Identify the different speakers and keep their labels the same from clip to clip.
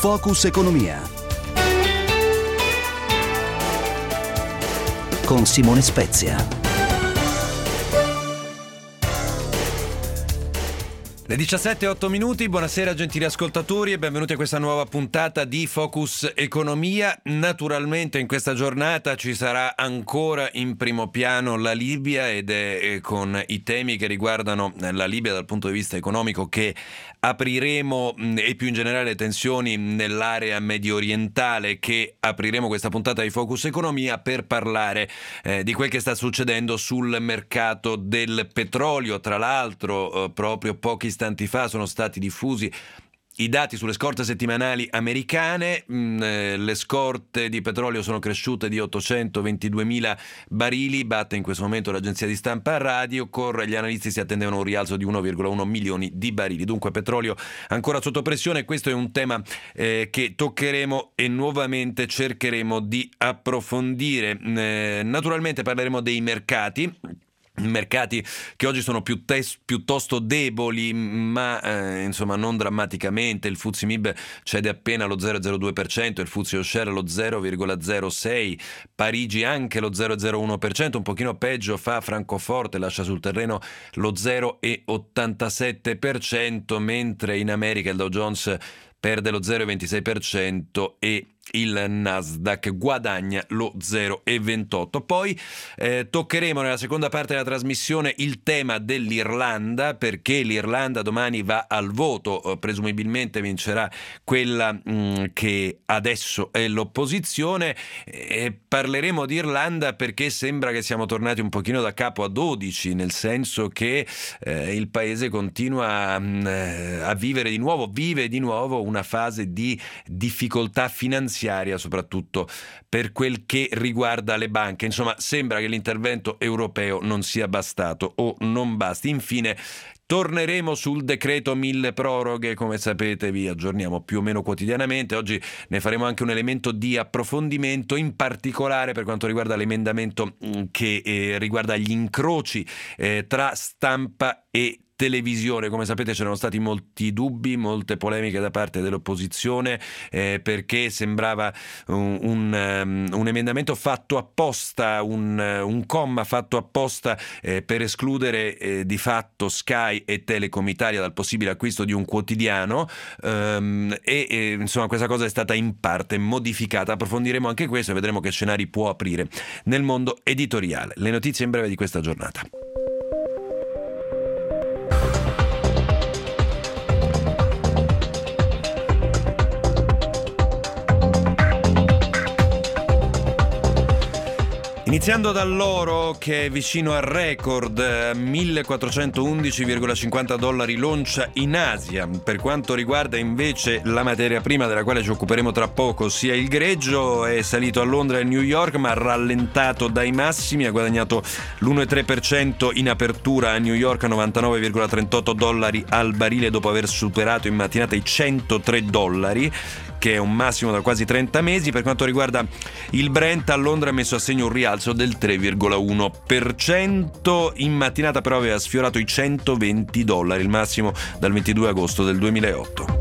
Speaker 1: Focus Economia con Simone Spezia.
Speaker 2: Le 17:08, buonasera gentili ascoltatori e benvenuti a questa nuova puntata di Focus Economia. Naturalmente in questa giornata ci sarà ancora in primo piano la Libia ed è con i temi che riguardano la Libia dal punto di vista economico che apriremo e più in generale le tensioni nell'area medio orientale che apriremo questa puntata di Focus Economia per parlare di quel che sta succedendo sul mercato del petrolio. Tra l'altro proprio pochi istanti fa sono stati diffusi i dati sulle scorte settimanali americane. Le scorte di petrolio sono cresciute di 822.000 barili, batte in questo momento l'agenzia di stampa Radio. Gli analisti si attendevano un rialzo di 1,1 milioni di barili. Dunque petrolio ancora sotto pressione. Questo è un tema che toccheremo e nuovamente cercheremo di approfondire. Naturalmente parleremo dei mercati che oggi sono piuttosto deboli, ma insomma non drammaticamente. Il FTSE MIB cede appena lo 0,02%, il FTSE All-Share lo 0,06%, Parigi anche lo 0,01%, un pochino peggio fa Francoforte, lascia sul terreno lo 0,87%, mentre in America il Dow Jones perde lo 0,26% e il Nasdaq guadagna lo 0,28%. Poi toccheremo nella seconda parte della trasmissione il tema dell'Irlanda, perché l'Irlanda domani va al voto, presumibilmente vincerà quella che adesso è l'opposizione. Parleremo di Irlanda perché sembra che siamo tornati un pochino da capo a 12, nel senso che il paese continua a vive di nuovo una fase di difficoltà finanziaria, soprattutto per quel che riguarda le banche. Insomma, sembra che l'intervento europeo non sia bastato o non basti. Infine torneremo sul decreto mille proroghe, come sapete vi aggiorniamo più o meno quotidianamente. Oggi ne faremo anche un elemento di approfondimento, in particolare per quanto riguarda l'emendamento che riguarda gli incroci tra stampa e televisione. Come sapete c'erano stati molti dubbi, molte polemiche da parte dell'opposizione perché sembrava un emendamento fatto apposta, un comma fatto apposta per escludere di fatto Sky e Telecom Italia dal possibile acquisto di un quotidiano insomma questa cosa è stata in parte modificata. Approfondiremo anche questo e vedremo che scenari può aprire nel mondo editoriale. Le notizie in breve di questa giornata. Iniziando dall'oro che è vicino al record, 1.411,50 dollari l'oncia in Asia. Per quanto riguarda invece la materia prima della quale ci occuperemo tra poco, ossia il greggio, è salito a Londra e New York ma ha rallentato dai massimi, ha guadagnato l'1,3% in apertura a New York a 99,38 dollari al barile dopo aver superato in mattinata i 103 dollari, che è un massimo da quasi 30 mesi. Per quanto riguarda il Brent, a Londra ha messo a segno un rialzo del 3,1%, in mattinata però aveva sfiorato i 120 dollari, il massimo dal 22 agosto del 2008.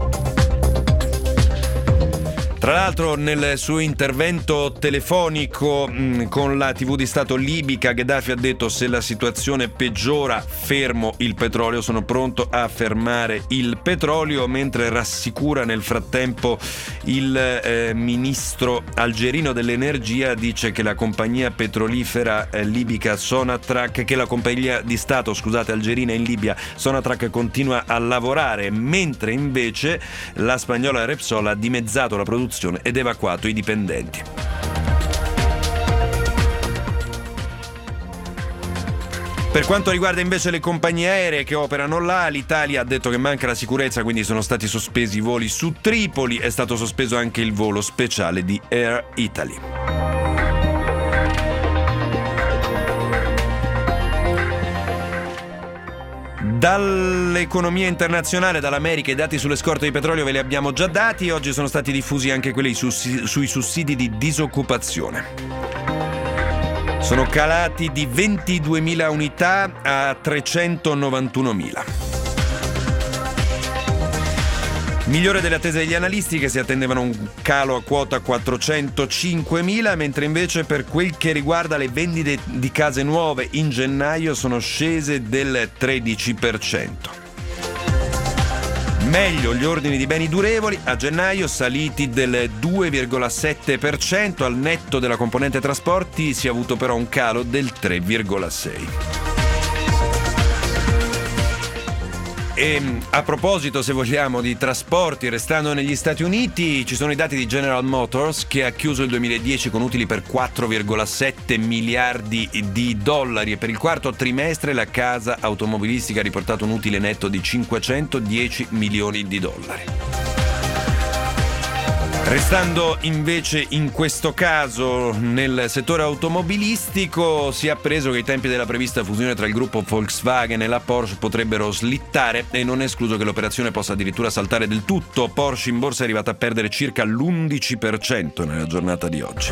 Speaker 2: Tra l'altro nel suo intervento telefonico con la TV di Stato libica, Gheddafi ha detto: se la situazione peggiora fermo il petrolio, sono pronto a fermare il petrolio, mentre rassicura nel frattempo il ministro algerino dell'energia, dice che la compagnia petrolifera libica Sonatrach, che la compagnia di Stato algerina in Libia Sonatrach continua a lavorare, mentre invece la spagnola Repsol ha dimezzato la produzione ed evacuato i dipendenti. Per quanto riguarda invece le compagnie aeree che operano là, l'Italia ha detto che manca la sicurezza, quindi sono stati sospesi i voli su Tripoli, è stato sospeso anche il volo speciale di Air Italy. Dall'economia internazionale, dall'America, i dati sulle scorte di petrolio ve li abbiamo già dati. Oggi sono stati diffusi anche quelli sui sussidi di disoccupazione. Sono calati di 22.000 unità a 391.000. Migliore delle attese degli analisti, che si attendevano un calo a quota 405.000, mentre invece per quel che riguarda le vendite di case nuove in gennaio sono scese del 13%. Meglio gli ordini di beni durevoli, a gennaio saliti del 2,7%, al netto della componente trasporti si è avuto però un calo del 3,6%. E a proposito, se vogliamo, di trasporti, restando negli Stati Uniti, ci sono i dati di General Motors, che ha chiuso il 2010 con utili per 4,7 miliardi di dollari, e per il quarto trimestre la casa automobilistica ha riportato un utile netto di 510 milioni di dollari. Restando invece in questo caso nel settore automobilistico, si è appreso che i tempi della prevista fusione tra il gruppo Volkswagen e la Porsche potrebbero slittare, e non è escluso che l'operazione possa addirittura saltare del tutto. Porsche in borsa è arrivata a perdere circa l'11% nella giornata di oggi.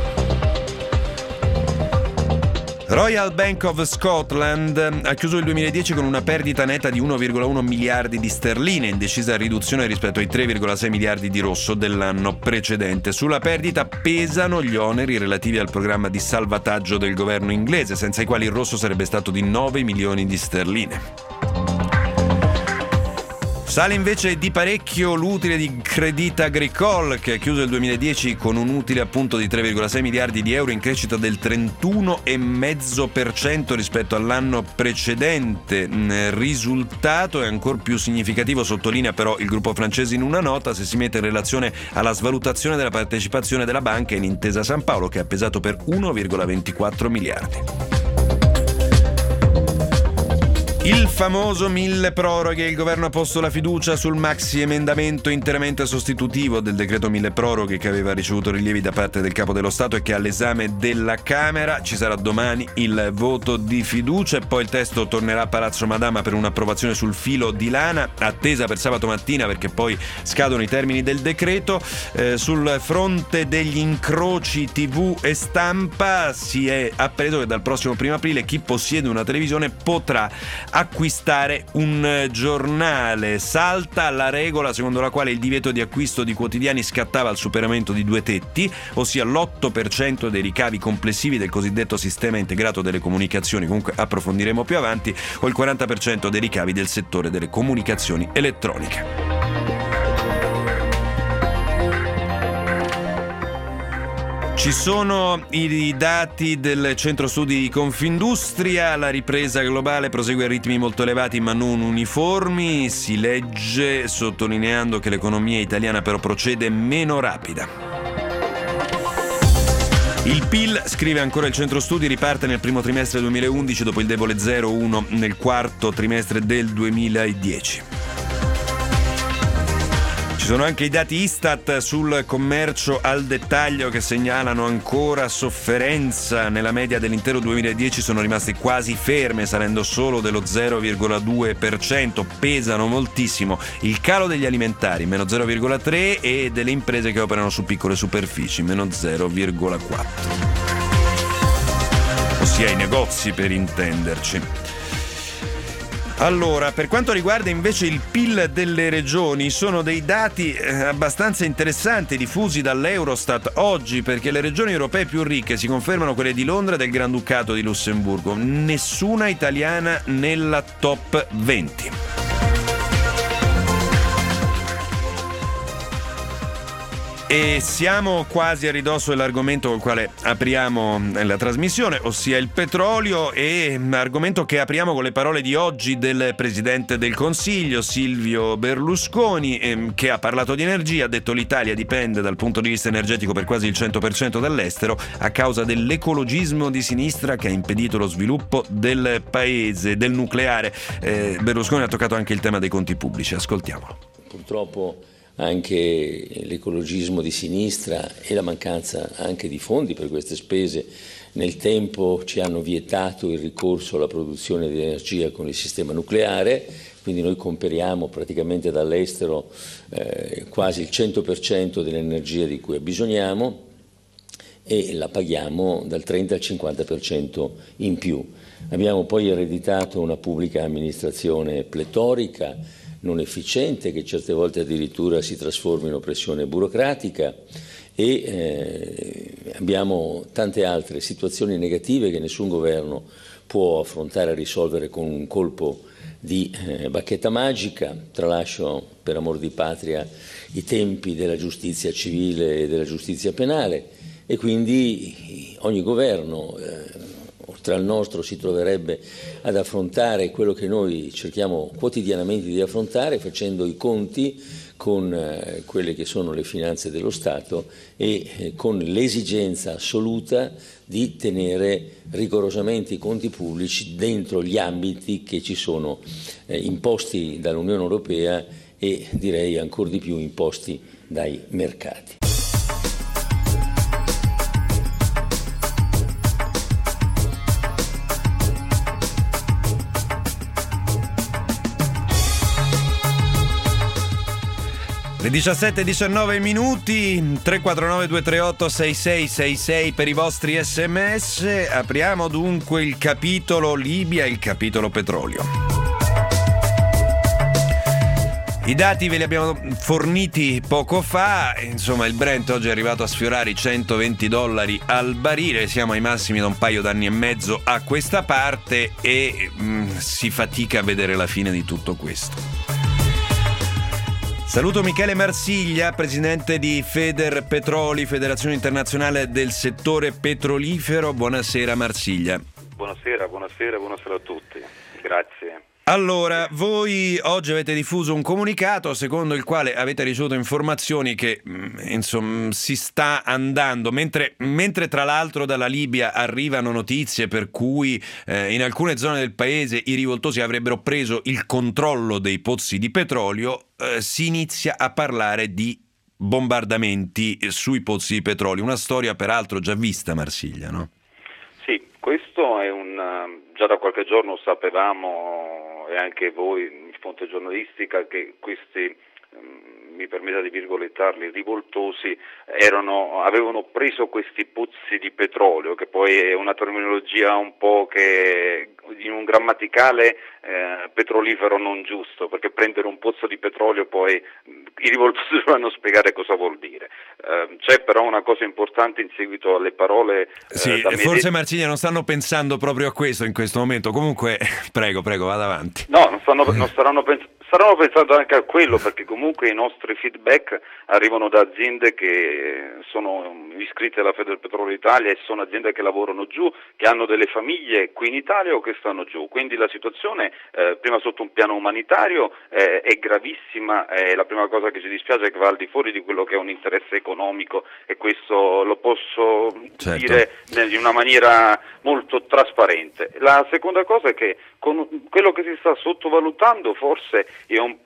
Speaker 2: Royal Bank of Scotland ha chiuso il 2010 con una perdita netta di 1,1 miliardi di sterline, in decisa riduzione rispetto ai 3,6 miliardi di rosso dell'anno precedente. Sulla perdita pesano gli oneri relativi al programma di salvataggio del governo inglese, senza i quali il rosso sarebbe stato di 9 milioni di sterline. Sale invece di parecchio l'utile di Crédit Agricole, che ha chiuso il 2010 con un utile appunto di 3,6 miliardi di euro, in crescita del 31,5% rispetto all'anno precedente. Risultato è ancora più significativo, sottolinea però il gruppo francese in una nota, se si mette in relazione alla svalutazione della partecipazione della banca in Intesa San Paolo, che ha pesato per 1,24 miliardi. Il famoso mille proroghe. Il governo ha posto la fiducia sul maxi emendamento interamente sostitutivo del decreto mille proroghe, che aveva ricevuto rilievi da parte del Capo dello Stato e che è all'esame della Camera. Ci sarà domani il voto di fiducia e poi il testo tornerà a Palazzo Madama per un'approvazione sul filo di lana, attesa per sabato mattina perché poi scadono i termini del decreto. Sul fronte degli incroci TV e stampa si è appreso che dal prossimo 1 aprile chi possiede una televisione potrà acquistare un giornale. Salta la regola secondo la quale il divieto di acquisto di quotidiani scattava al superamento di 2 tetti, ossia l'8% dei ricavi complessivi del cosiddetto sistema integrato delle comunicazioni, comunque approfondiremo più avanti, o il 40% dei ricavi del settore delle comunicazioni elettroniche. Ci sono i dati del centro studi Confindustria. La ripresa globale prosegue a ritmi molto elevati ma non uniformi, si legge, sottolineando che l'economia italiana però procede meno rapida. Il PIL, scrive ancora il centro studi, riparte nel primo trimestre 2011 dopo il debole 0,1 nel quarto trimestre del 2010. Ci sono anche i dati Istat sul commercio al dettaglio che segnalano ancora sofferenza. Nella media dell'intero 2010 sono rimaste quasi ferme, salendo solo dello 0,2%. Pesano moltissimo il calo degli alimentari, meno 0,3%, e delle imprese che operano su piccole superfici, meno 0,4%. Ossia i negozi, per intenderci. Allora, per quanto riguarda invece il PIL delle regioni, sono dei dati abbastanza interessanti diffusi dall'Eurostat oggi, perché le regioni europee più ricche si confermano quelle di Londra e del Granducato di Lussemburgo, nessuna italiana nella top 20. E siamo quasi a ridosso dell'argomento col quale apriamo la trasmissione, ossia il petrolio, e argomento che apriamo con le parole di oggi del Presidente del Consiglio, Silvio Berlusconi, che ha parlato di energia. Ha detto: l'Italia dipende dal punto di vista energetico per quasi il 100% dall'estero a causa dell'ecologismo di sinistra che ha impedito lo sviluppo del paese. Del nucleare Berlusconi ha toccato anche il tema dei conti pubblici. Ascoltiamolo.
Speaker 3: Purtroppo anche l'ecologismo di sinistra e la mancanza anche di fondi per queste spese nel tempo ci hanno vietato il ricorso alla produzione di energia con il sistema nucleare, quindi noi comperiamo praticamente dall'estero quasi il 100% dell'energia di cui abbisogniamo e la paghiamo dal 30 al 50% in più. Abbiamo poi ereditato una pubblica amministrazione pletorica, non efficiente, che certe volte addirittura si trasforma in oppressione burocratica, e abbiamo tante altre situazioni negative che nessun governo può affrontare e risolvere con un colpo di bacchetta magica. Tralascio, per amor di patria, i tempi della giustizia civile e della giustizia penale, e quindi ogni governo, oltre al nostro, si troverebbe ad affrontare quello che noi cerchiamo quotidianamente di affrontare, facendo i conti con quelle che sono le finanze dello Stato e con l'esigenza assoluta di tenere rigorosamente i conti pubblici dentro gli ambiti che ci sono imposti dall'Unione Europea e direi ancora di più imposti dai mercati.
Speaker 2: Le 17:19 minuti, 349-238-6666 per i vostri sms. Apriamo dunque il capitolo Libia, il capitolo petrolio. I dati ve li abbiamo forniti poco fa, insomma il Brent oggi è arrivato a sfiorare i $120 al barile, siamo ai massimi da un paio d'anni e mezzo a questa parte e si fatica a vedere la fine di tutto questo. Saluto Michele Marsiglia, presidente di Federpetroli, Federazione Internazionale del Settore Petrolifero. Buonasera Marsiglia.
Speaker 4: Buonasera a tutti. Grazie.
Speaker 2: Allora, voi oggi avete diffuso un comunicato secondo il quale avete ricevuto informazioni che insomma si sta andando, mentre tra l'altro dalla Libia arrivano notizie per cui in alcune zone del paese i rivoltosi avrebbero preso il controllo dei pozzi di petrolio, si inizia a parlare di bombardamenti sui pozzi di petrolio, una storia peraltro già vista, Marsiglia, no?
Speaker 4: Sì, questo è già da qualche giorno sapevamo, e anche voi in fonte giornalistica, che questi, mi permetta di virgolettarli, rivoltosi avevano preso questi pozzi di petrolio, che poi è una terminologia un po' che in un grammaticale petrolifero non giusto, perché prendere un pozzo di petrolio poi i rivoltosi dovranno spiegare cosa vuol dire. C'è però una cosa importante in seguito alle parole
Speaker 2: sì, forse Marsiglia non stanno pensando proprio a questo in questo momento, comunque prego vada avanti.
Speaker 4: No, staranno pensando anche a quello, perché comunque i nostri feedback arrivano da aziende che sono iscritte alla Federpetrolio Italia e sono aziende che lavorano giù, che hanno delle famiglie qui in Italia o che stanno giù, quindi la situazione prima sotto un piano umanitario è gravissima, la prima cosa che ci dispiace è che va al di fuori di quello che è un interesse economico, e questo lo posso dire in una maniera molto trasparente. La seconda cosa è che con quello che si sta sottovalutando forse è un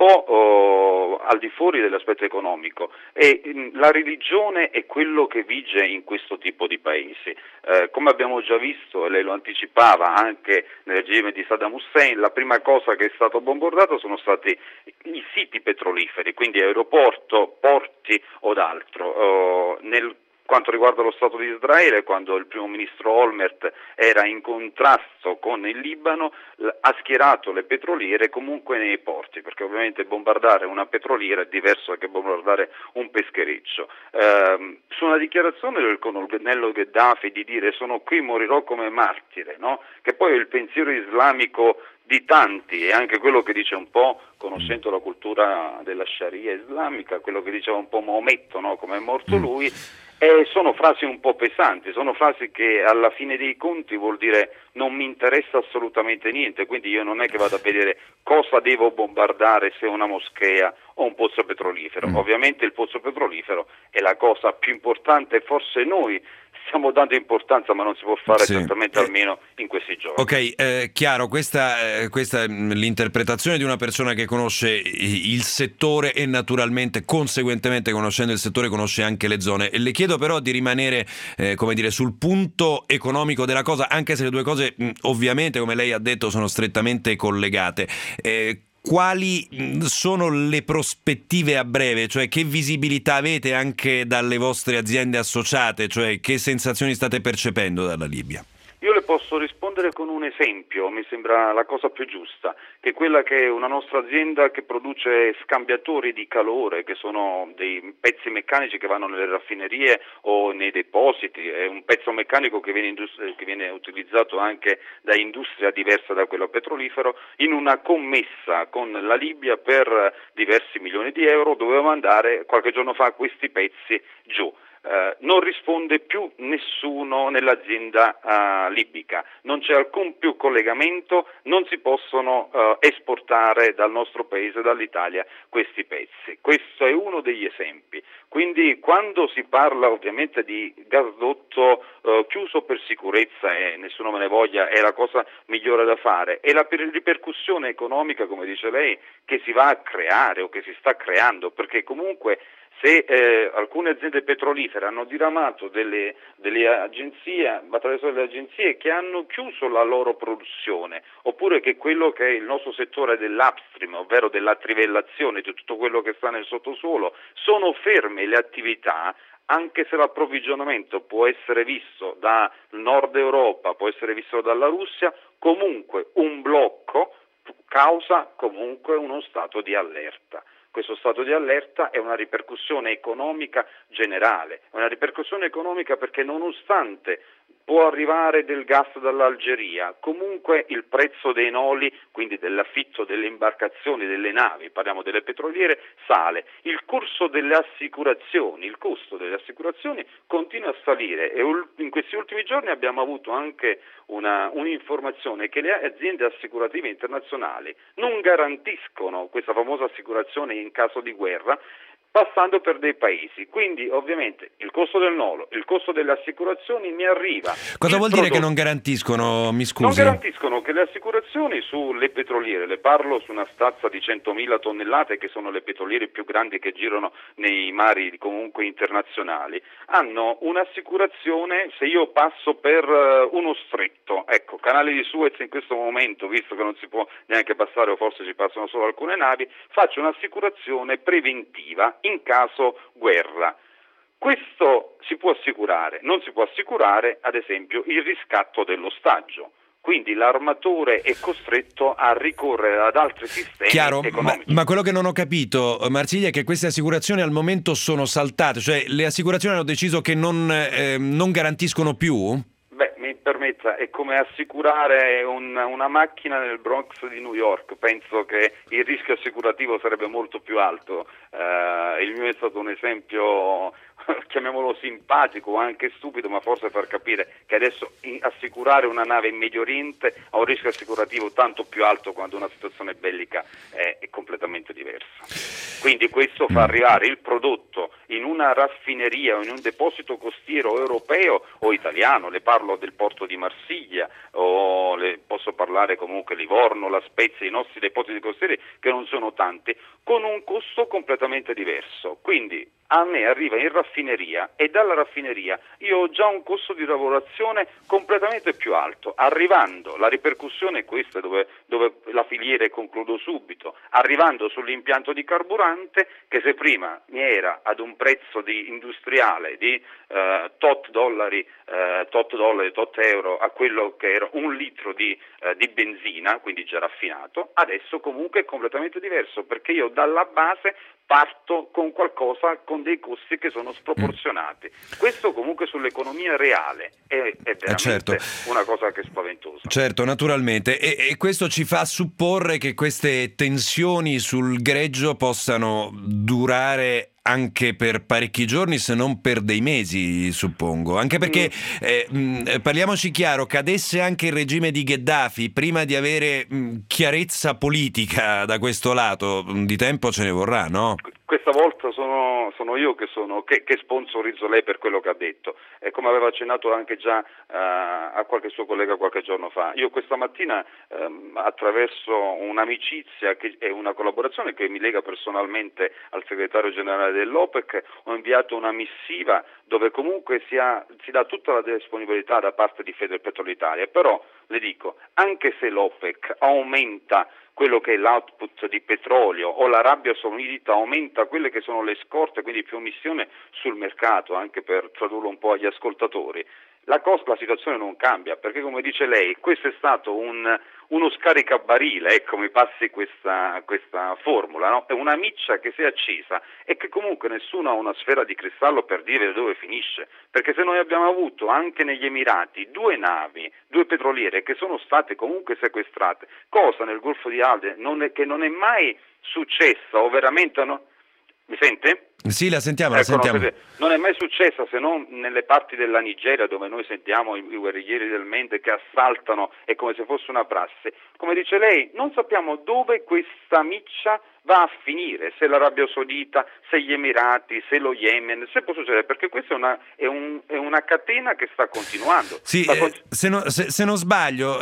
Speaker 4: po' al di fuori dell'aspetto economico, e la religione è quello che vige in questo tipo di paesi. Come abbiamo già visto, e lei lo anticipava, anche nel regime di Saddam Hussein, la prima cosa che è stato bombardato sono stati i siti petroliferi, quindi aeroporto, porti o d'altro. Nel quanto riguarda lo Stato di Israele, quando il primo ministro Olmert era in contrasto con il Libano, ha schierato le petroliere comunque nei porti, perché ovviamente bombardare una petroliera è diverso che bombardare un peschereccio. Su una dichiarazione del colonnello Gheddafi di dire "sono qui, morirò come martire", no? Che poi è il pensiero islamico di tanti, e anche quello che dice un po', conoscendo la cultura della Sharia islamica, quello che diceva un po' Maometto, no? Come è morto lui. Sono frasi un po' pesanti, sono frasi che alla fine dei conti vuol dire non mi interessa assolutamente niente, quindi io non è che vado a vedere cosa devo bombardare, se una moschea o un pozzo petrolifero. Ovviamente il pozzo petrolifero è la cosa più importante, forse noi stiamo dando importanza, ma non si può fare esattamente almeno in questi giorni.
Speaker 2: Ok, chiaro, questa è l'interpretazione di una persona che conosce il settore e naturalmente, conseguentemente, conoscendo il settore, conosce anche le zone. Le chiedo però di rimanere, sul punto economico della cosa, anche se le due cose, ovviamente, come lei ha detto, sono strettamente collegate. Quali sono le prospettive a breve? Cioè, che visibilità avete anche dalle vostre aziende associate? Cioè, che sensazioni state percependo dalla Libia?
Speaker 4: Io le posso rispondere rispondere con un esempio, mi sembra la cosa più giusta, che è quella che è una nostra azienda che produce scambiatori di calore, che sono dei pezzi meccanici che vanno nelle raffinerie o nei depositi, è un pezzo meccanico che viene utilizzato anche da industria diversa da quello petrolifero, in una commessa con la Libia per diversi milioni di euro doveva mandare qualche giorno fa questi pezzi giù. Non risponde più nessuno nell'azienda libica, non c'è alcun più collegamento, non si possono esportare dal nostro paese, dall'Italia, questi pezzi. Questo è uno degli esempi. Quindi quando si parla ovviamente di gasdotto chiuso per sicurezza, e nessuno me ne voglia, è la cosa migliore da fare, e la ripercussione economica, come dice lei, che si va a creare o che si sta creando, perché comunque se alcune aziende petrolifere hanno diramato delle agenzie, attraverso delle agenzie che hanno chiuso la loro produzione, oppure che quello che è il nostro settore dell'upstream, ovvero della trivellazione di tutto quello che sta nel sottosuolo, sono ferme le attività, anche se l'approvvigionamento può essere visto dal nord Europa, può essere visto dalla Russia, comunque un blocco causa comunque uno stato di allerta. Questo stato di allerta è una ripercussione economica generale, è una ripercussione economica perché nonostante può arrivare del gas dall'Algeria, comunque il prezzo dei noli, quindi dell'affitto delle imbarcazioni, delle navi, parliamo delle petroliere, sale. Il costo delle assicurazioni continua a salire e in questi ultimi giorni abbiamo avuto anche un'informazione che le aziende assicurative internazionali non garantiscono questa famosa assicurazione in caso di guerra, passando per dei paesi. Quindi ovviamente il costo del nolo, il costo delle assicurazioni mi arriva.
Speaker 2: Cosa vuol dire che non garantiscono? Mi scusi.
Speaker 4: Non garantiscono che le assicurazioni sulle petroliere, le parlo su una stazza di 100.000 tonnellate, che sono le petroliere più grandi che girano nei mari comunque internazionali, hanno un'assicurazione se io passo per uno stretto. Ecco, canale di Suez in questo momento, visto che non si può neanche passare o forse ci passano solo alcune navi, faccio un'assicurazione preventiva in caso guerra. Questo si può assicurare, non si può assicurare ad esempio il riscatto dell'ostaggio. Quindi l'armatore è costretto a ricorrere ad altri sistemi economici.
Speaker 2: Ma quello che non ho capito, Marsiglia, è che queste assicurazioni al momento sono saltate, cioè le assicurazioni hanno deciso che non garantiscono più?
Speaker 4: Beh, mi permetta, è come assicurare una macchina nel Bronx di New York. Penso che il rischio assicurativo sarebbe molto più alto. Il mio è stato un esempio, chiamiamolo simpatico o anche stupido, ma forse per capire che adesso assicurare una nave in Medio Oriente ha un rischio assicurativo tanto più alto quando una situazione bellica è completamente diversa. Quindi questo fa arrivare il prodotto in una raffineria o in un deposito costiero europeo o italiano, le parlo del porto di Marsiglia o posso parlare comunque Livorno, La Spezia, i nostri depositi costieri che non sono tanti, con un costo completamente diverso. Quindi a me arriva in raffineria e dalla raffineria io ho già un costo di lavorazione completamente più alto. Arrivando, la ripercussione è questa, dove la filiera, e concludo subito, arrivando sull'impianto di carburante che se prima mi era ad un prezzo di industriale di tot euro a quello che era un litro di benzina, quindi già raffinato, adesso comunque è completamente diverso, perché io dalla base parto con qualcosa con dei costi che sono sproporzionati. Questo comunque sull'economia reale è veramente una cosa che è spaventosa.
Speaker 2: Certo, naturalmente, e questo ci fa supporre che queste tensioni sul greggio possano durare anche per parecchi giorni, se non per dei mesi, suppongo. Anche perché, parliamoci chiaro, cadesse anche il regime di Gheddafi, prima di avere chiarezza politica da questo lato, di tempo ce ne vorrà, no?
Speaker 4: Questa volta sono io che sponsorizzo lei per quello che ha detto, e come aveva accennato anche già a qualche suo collega qualche giorno fa. Io questa mattina, attraverso un'amicizia e una collaborazione che mi lega personalmente al segretario generale dell'OPEC, ho inviato una missiva dove comunque si dà tutta la disponibilità da parte di Federpetrolitalia, però le dico, anche se l'OPEC aumenta quello che è l'output di petrolio o l'Arabia Saudita aumenta quelle che sono le scorte, quindi più emissione sul mercato, anche per tradurlo un po' agli ascoltatori, la situazione non cambia, perché come dice lei, questo è stato uno scaricabarile, ecco, mi passi questa formula, no? È una miccia che si è accesa e che comunque nessuno ha una sfera di cristallo per dire dove finisce, perché se noi abbiamo avuto anche negli Emirati 2 navi, 2 petroliere che sono state comunque sequestrate, cosa nel Golfo di Aden che non è mai successa, o veramente no? Mi sente?
Speaker 2: Sì, la sentiamo, la sentiamo.
Speaker 4: Non è mai successa, se non nelle parti della Nigeria dove noi sentiamo i guerriglieri del Mente che assaltano, è come se fosse una prassi. Come dice lei, non sappiamo dove questa miccia va a finire, se l'Arabia Saudita, se gli Emirati, se lo Yemen, se può succedere, perché questa è una catena che sta continuando.
Speaker 2: Sì, se non sbaglio,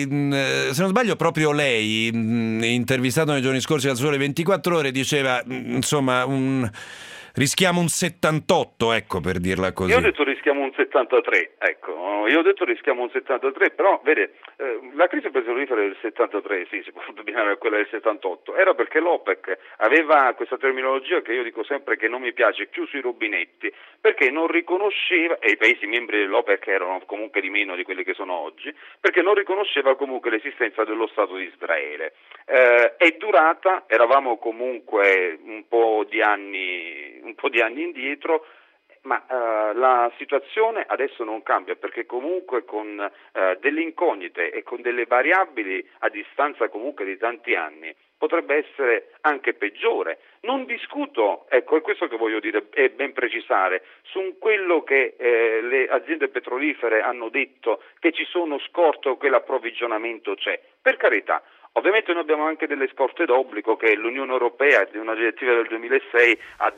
Speaker 2: proprio lei, intervistato nei giorni scorsi al Sole 24 Ore, diceva, insomma, rischiamo un 78, ecco, per dirla così.
Speaker 4: Io ho detto rischiamo un 73, ecco, rischiamo un 73, però vede, la crisi petrolifera del 73, sì, si può abbinare a quella del 78, era perché l'OPEC aveva questa terminologia che io dico sempre che non mi piace, chiuso i rubinetti, perché non riconosceva, e i paesi membri dell'OPEC erano comunque di meno di quelli che sono oggi, perché non riconosceva comunque l'esistenza dello Stato di Israele. È durata, eravamo comunque un po' di anni indietro, ma la situazione adesso non cambia, perché comunque con delle incognite e con delle variabili a distanza comunque di tanti anni potrebbe essere anche peggiore. Non discuto, ecco, è questo che voglio dire e ben precisare, su quello che le aziende petrolifere hanno detto, che ci sono scorte o che l'approvvigionamento c'è, per carità. Ovviamente noi abbiamo anche delle scorte d'obbligo che l'Unione Europea, di una direttiva del 2006,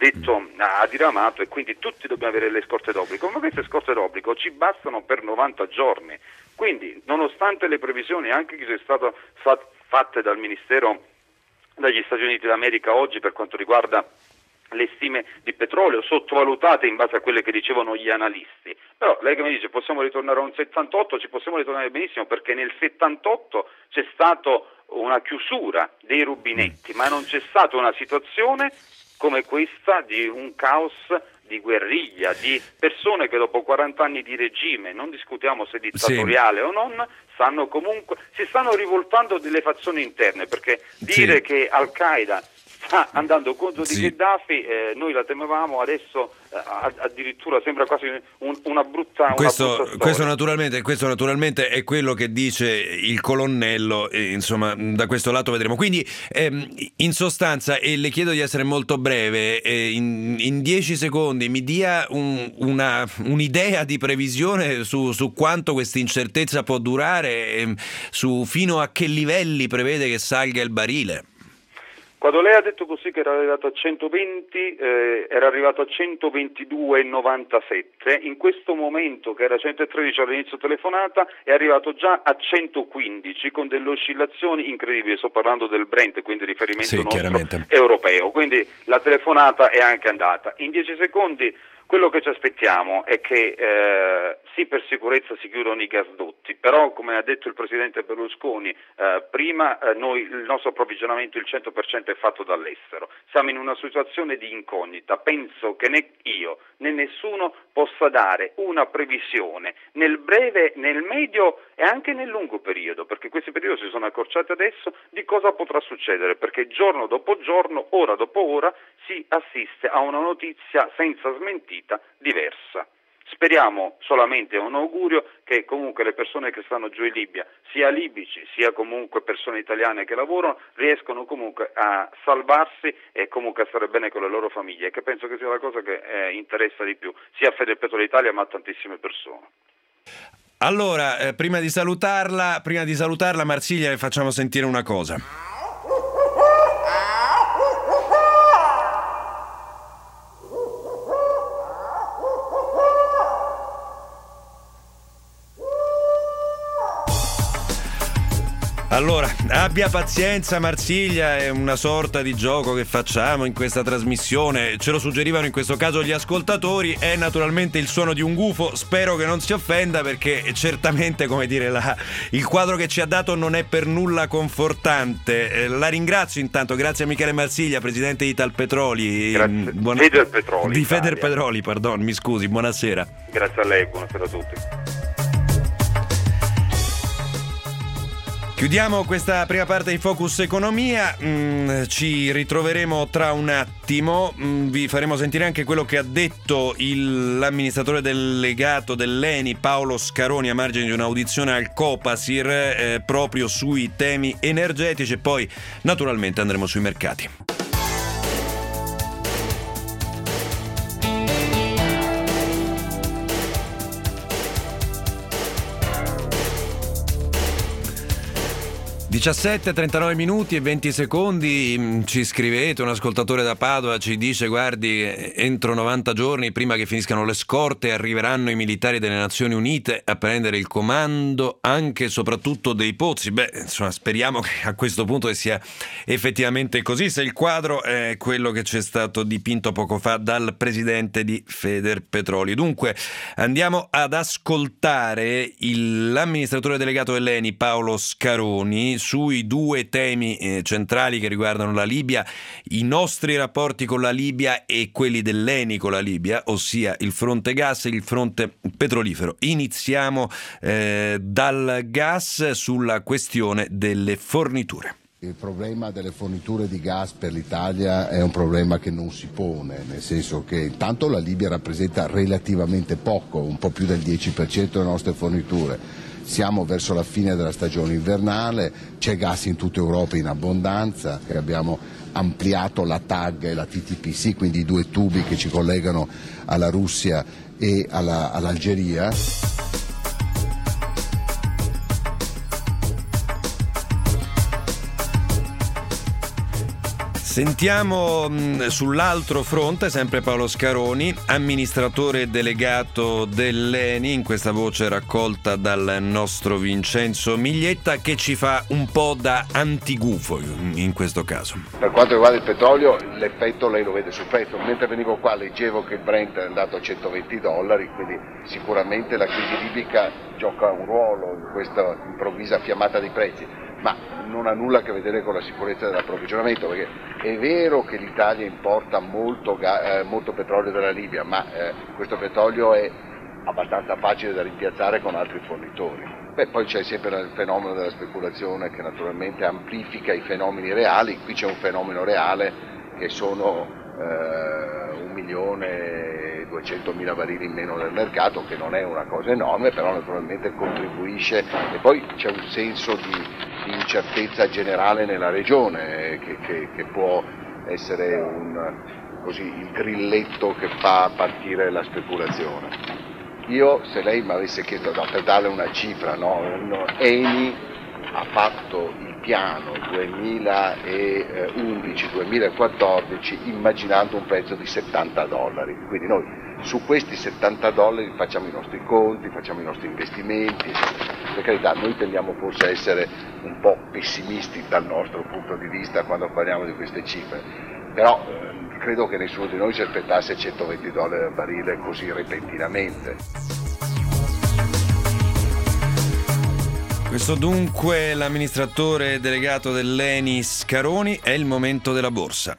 Speaker 4: ha diramato, e quindi tutti dobbiamo avere le scorte d'obbligo, ma queste scorte d'obbligo ci bastano per 90 giorni. Quindi, nonostante le previsioni anche che sono state fatte dal Ministero dagli Stati Uniti d'America oggi per quanto riguarda le stime di petrolio, sottovalutate in base a quelle che dicevano gli analisti, però lei che mi dice possiamo ritornare a un 78, ci possiamo ritornare benissimo, perché nel 78 c'è stato una chiusura dei rubinetti, ma non c'è stata una situazione come questa di un caos di guerriglia, di persone che dopo 40 anni di regime, non discutiamo se dittatoriale o non, si stanno rivoltando delle fazioni interne, perché dire che Al-Qaeda sta andando contro di Gheddafi, noi la temevamo, adesso addirittura sembra quasi una brutta storia.
Speaker 2: Questo naturalmente è quello che dice il colonnello, insomma, da questo lato vedremo. Quindi in sostanza, e le chiedo di essere molto breve, in 10 secondi mi dia un'idea di previsione su quanto questa incertezza può durare, fino a che livelli prevede che salga il barile.
Speaker 4: Quando lei ha detto così che era arrivato a 120, era arrivato a 122,97, in questo momento che era 113 all'inizio telefonata è arrivato già a 115 con delle oscillazioni incredibili, sto parlando del Brent, quindi riferimento nostro europeo, quindi la telefonata è anche andata. In 10 secondi quello che ci aspettiamo è che sì, per sicurezza si chiudono i gasdotti, però come ha detto il Presidente Berlusconi prima, il nostro approvvigionamento il 100% è fatto dall'estero. Siamo in una situazione di incognita, penso che né io né nessuno possa dare una previsione nel breve, nel medio e anche nel lungo periodo, perché questi periodi si sono accorciati adesso, di cosa potrà succedere, perché giorno dopo giorno, ora dopo ora si assiste a una notizia senza smentita diversa. Speriamo solamente, è un augurio, che comunque le persone che stanno giù in Libia, sia libici sia comunque persone italiane che lavorano, riescono comunque a salvarsi e comunque a stare bene con le loro famiglie, che penso che sia la cosa che interessa di più sia a Federpetrolio Italia ma a tantissime persone.
Speaker 2: Allora, prima di salutarla Marsiglia, le facciamo sentire una cosa. Allora, abbia pazienza Marsiglia, è una sorta di gioco che facciamo in questa trasmissione, ce lo suggerivano in questo caso gli ascoltatori, è naturalmente il suono di un gufo, spero che non si offenda perché certamente, come dire, il quadro che ci ha dato non è per nulla confortante. La ringrazio intanto, grazie a Michele Marsiglia, presidente di Italpetroli.
Speaker 4: Federpetroli.
Speaker 2: Di Federpetroli, pardon, mi scusi, buonasera.
Speaker 4: Grazie a lei, buonasera a tutti.
Speaker 2: Chiudiamo questa prima parte di Focus Economia, ci ritroveremo tra un attimo, vi faremo sentire anche quello che ha detto l'amministratore delegato dell'ENI Paolo Scaroni a margine di un'audizione al Copasir proprio sui temi energetici e poi naturalmente andremo sui mercati. (17:39 e 20 secondi) ci scrivete, un ascoltatore da Padova ci dice: guardi, entro 90 giorni prima che finiscano le scorte arriveranno i militari delle Nazioni Unite a prendere il comando anche e soprattutto dei pozzi. Insomma, speriamo che a questo punto sia effettivamente così, se il quadro è quello che ci è stato dipinto poco fa dal presidente di Federpetroli. Dunque andiamo ad ascoltare l'amministratore delegato dell'ENI Paolo Scaroni sui due temi centrali che riguardano la Libia, i nostri rapporti con la Libia e quelli dell'ENI con la Libia, ossia il fronte gas e il fronte petrolifero. Iniziamo dal gas, sulla questione delle forniture.
Speaker 5: Il problema delle forniture di gas per l'Italia è un problema che non si pone, nel senso che intanto la Libia rappresenta relativamente poco, un po' più del 10% delle nostre forniture. Siamo verso la fine della stagione invernale, c'è gas in tutta Europa in abbondanza, abbiamo ampliato la TAG e la TTPC, quindi i due tubi che ci collegano alla Russia e all'Algeria.
Speaker 2: Sentiamo sull'altro fronte sempre Paolo Scaroni, amministratore delegato dell'ENI, in questa voce raccolta dal nostro Vincenzo Miglietta, che ci fa un po' da antigufo in questo caso.
Speaker 5: Per quanto riguarda il petrolio, l'effetto lei lo vede sul prezzo. Mentre venivo qua leggevo che il Brent è andato a $120, quindi sicuramente la crisi libica gioca un ruolo in questa improvvisa fiammata dei prezzi, ma non ha nulla a che vedere con la sicurezza dell'approvvigionamento, perché è vero che l'Italia importa molto petrolio dalla Libia, ma questo petrolio è abbastanza facile da rimpiazzare con altri fornitori. Poi c'è sempre il fenomeno della speculazione che naturalmente amplifica i fenomeni reali. Qui c'è un fenomeno reale che sono 1.200.000 barili in meno nel mercato, che non è una cosa enorme, però naturalmente contribuisce, e poi c'è un senso di incertezza generale nella regione che può essere il grilletto che fa partire la speculazione. Io, se lei mi avesse chiesto, per darle una cifra, Eni ha fatto il piano 2011-2014 immaginando un prezzo di $70, quindi noi su questi $70 facciamo i nostri conti, facciamo i nostri investimenti. Per carità, noi tendiamo forse a essere un po' pessimisti dal nostro punto di vista quando parliamo di queste cifre, però credo che nessuno di noi si aspettasse $120 al barile così repentinamente.
Speaker 2: Questo dunque l'amministratore delegato dell'ENI Scaroni. È il momento della borsa.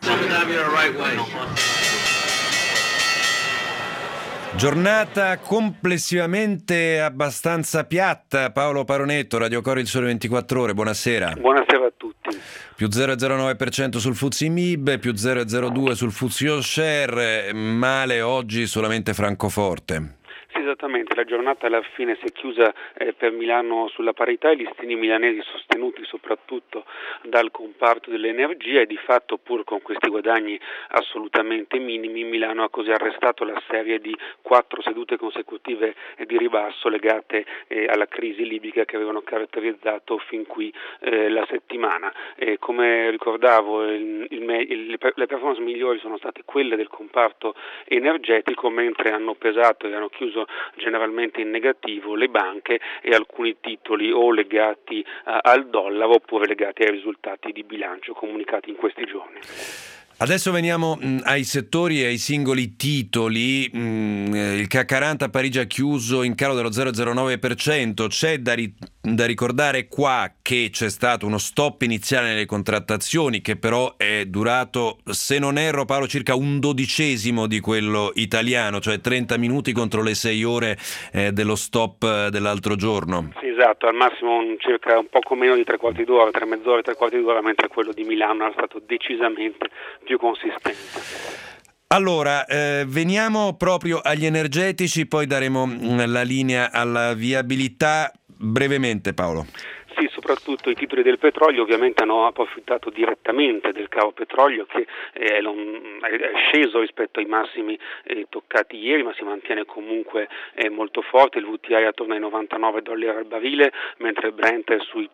Speaker 2: Giornata complessivamente abbastanza piatta. Paolo Paronetto, Radio Coro, Il Sole 24 Ore, buonasera.
Speaker 6: Buonasera a tutti.
Speaker 2: Più 0,09% sul FTSE MIB, più 0,02% sul FTSE All Share, male oggi solamente Francoforte.
Speaker 6: Sì, esattamente, la giornata alla fine si è chiusa per Milano sulla parità, e i listini milanesi sostenuti soprattutto dal comparto dell'energia e di fatto, pur con questi guadagni assolutamente minimi, Milano ha così arrestato la serie di 4 sedute consecutive di ribasso legate alla crisi libica che avevano caratterizzato fin qui la settimana. Come ricordavo, le performance migliori sono state quelle del comparto energetico, mentre hanno pesato e hanno chiuso generalmente in negativo le banche e alcuni titoli o legati al dollaro oppure legati ai risultati di bilancio comunicati in questi giorni.
Speaker 2: Adesso veniamo ai settori e ai singoli titoli. Il CAC 40 a Parigi ha chiuso in calo dello 0,09%. C'è da ricordare qua che c'è stato uno stop iniziale nelle contrattazioni che però è durato, se non erro Paolo, circa 1/12 di quello italiano, cioè 30 minuti contro le 6 ore dello stop dell'altro giorno.
Speaker 6: Sì, esatto, al massimo circa un poco meno di 3/4 d'ora, 3 mezz'ore, 3/4 d'ora, mentre quello di Milano era stato decisamente più consistente.
Speaker 2: Allora, veniamo proprio agli energetici, poi daremo la linea alla viabilità. Brevemente, Paolo.
Speaker 6: Sì, soprattutto i titoli del petrolio ovviamente hanno approfittato direttamente del caro petrolio che è sceso rispetto ai massimi toccati ieri, ma si mantiene comunque molto forte. Il WTI è attorno ai $99 al barile, mentre il Brent è sui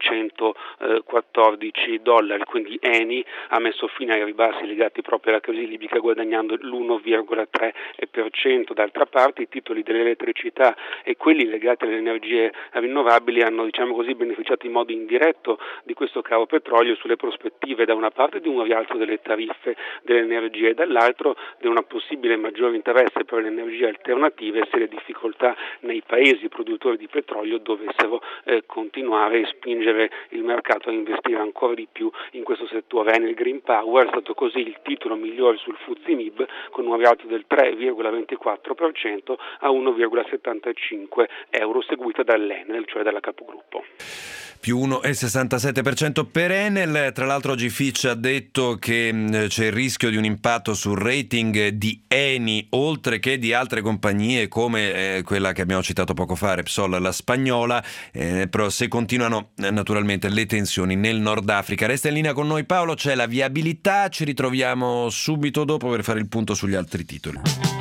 Speaker 6: $114, quindi Eni ha messo fine ai ribassi legati proprio alla crisi libica guadagnando l'1,3%. D'altra parte i titoli dell'elettricità e quelli legati alle energie rinnovabili hanno, diciamo così, beneficiato in modo indiretto di questo caro petrolio sulle prospettive da una parte di un rialzo delle tariffe dell'energia e dall'altro di una possibile maggiore interesse per le energie alternative se le difficoltà nei paesi produttori di petrolio dovessero continuare e spingere il mercato a investire ancora di più in questo settore. Nel Green Power è stato così il titolo migliore sul FTSE MIB con un rialzo del 3,24% a €1,75, seguita dall'Enel, cioè dalla capogruppo.
Speaker 2: Più 1,67% per Enel. Tra l'altro oggi Fitch ha detto che c'è il rischio di un impatto sul rating di Eni, oltre che di altre compagnie come quella che abbiamo citato poco fa, Repsol, la spagnola, però se continuano naturalmente le tensioni nel Nord Africa. Resta in linea con noi Paolo, c'è la viabilità, ci ritroviamo subito dopo per fare il punto sugli altri titoli.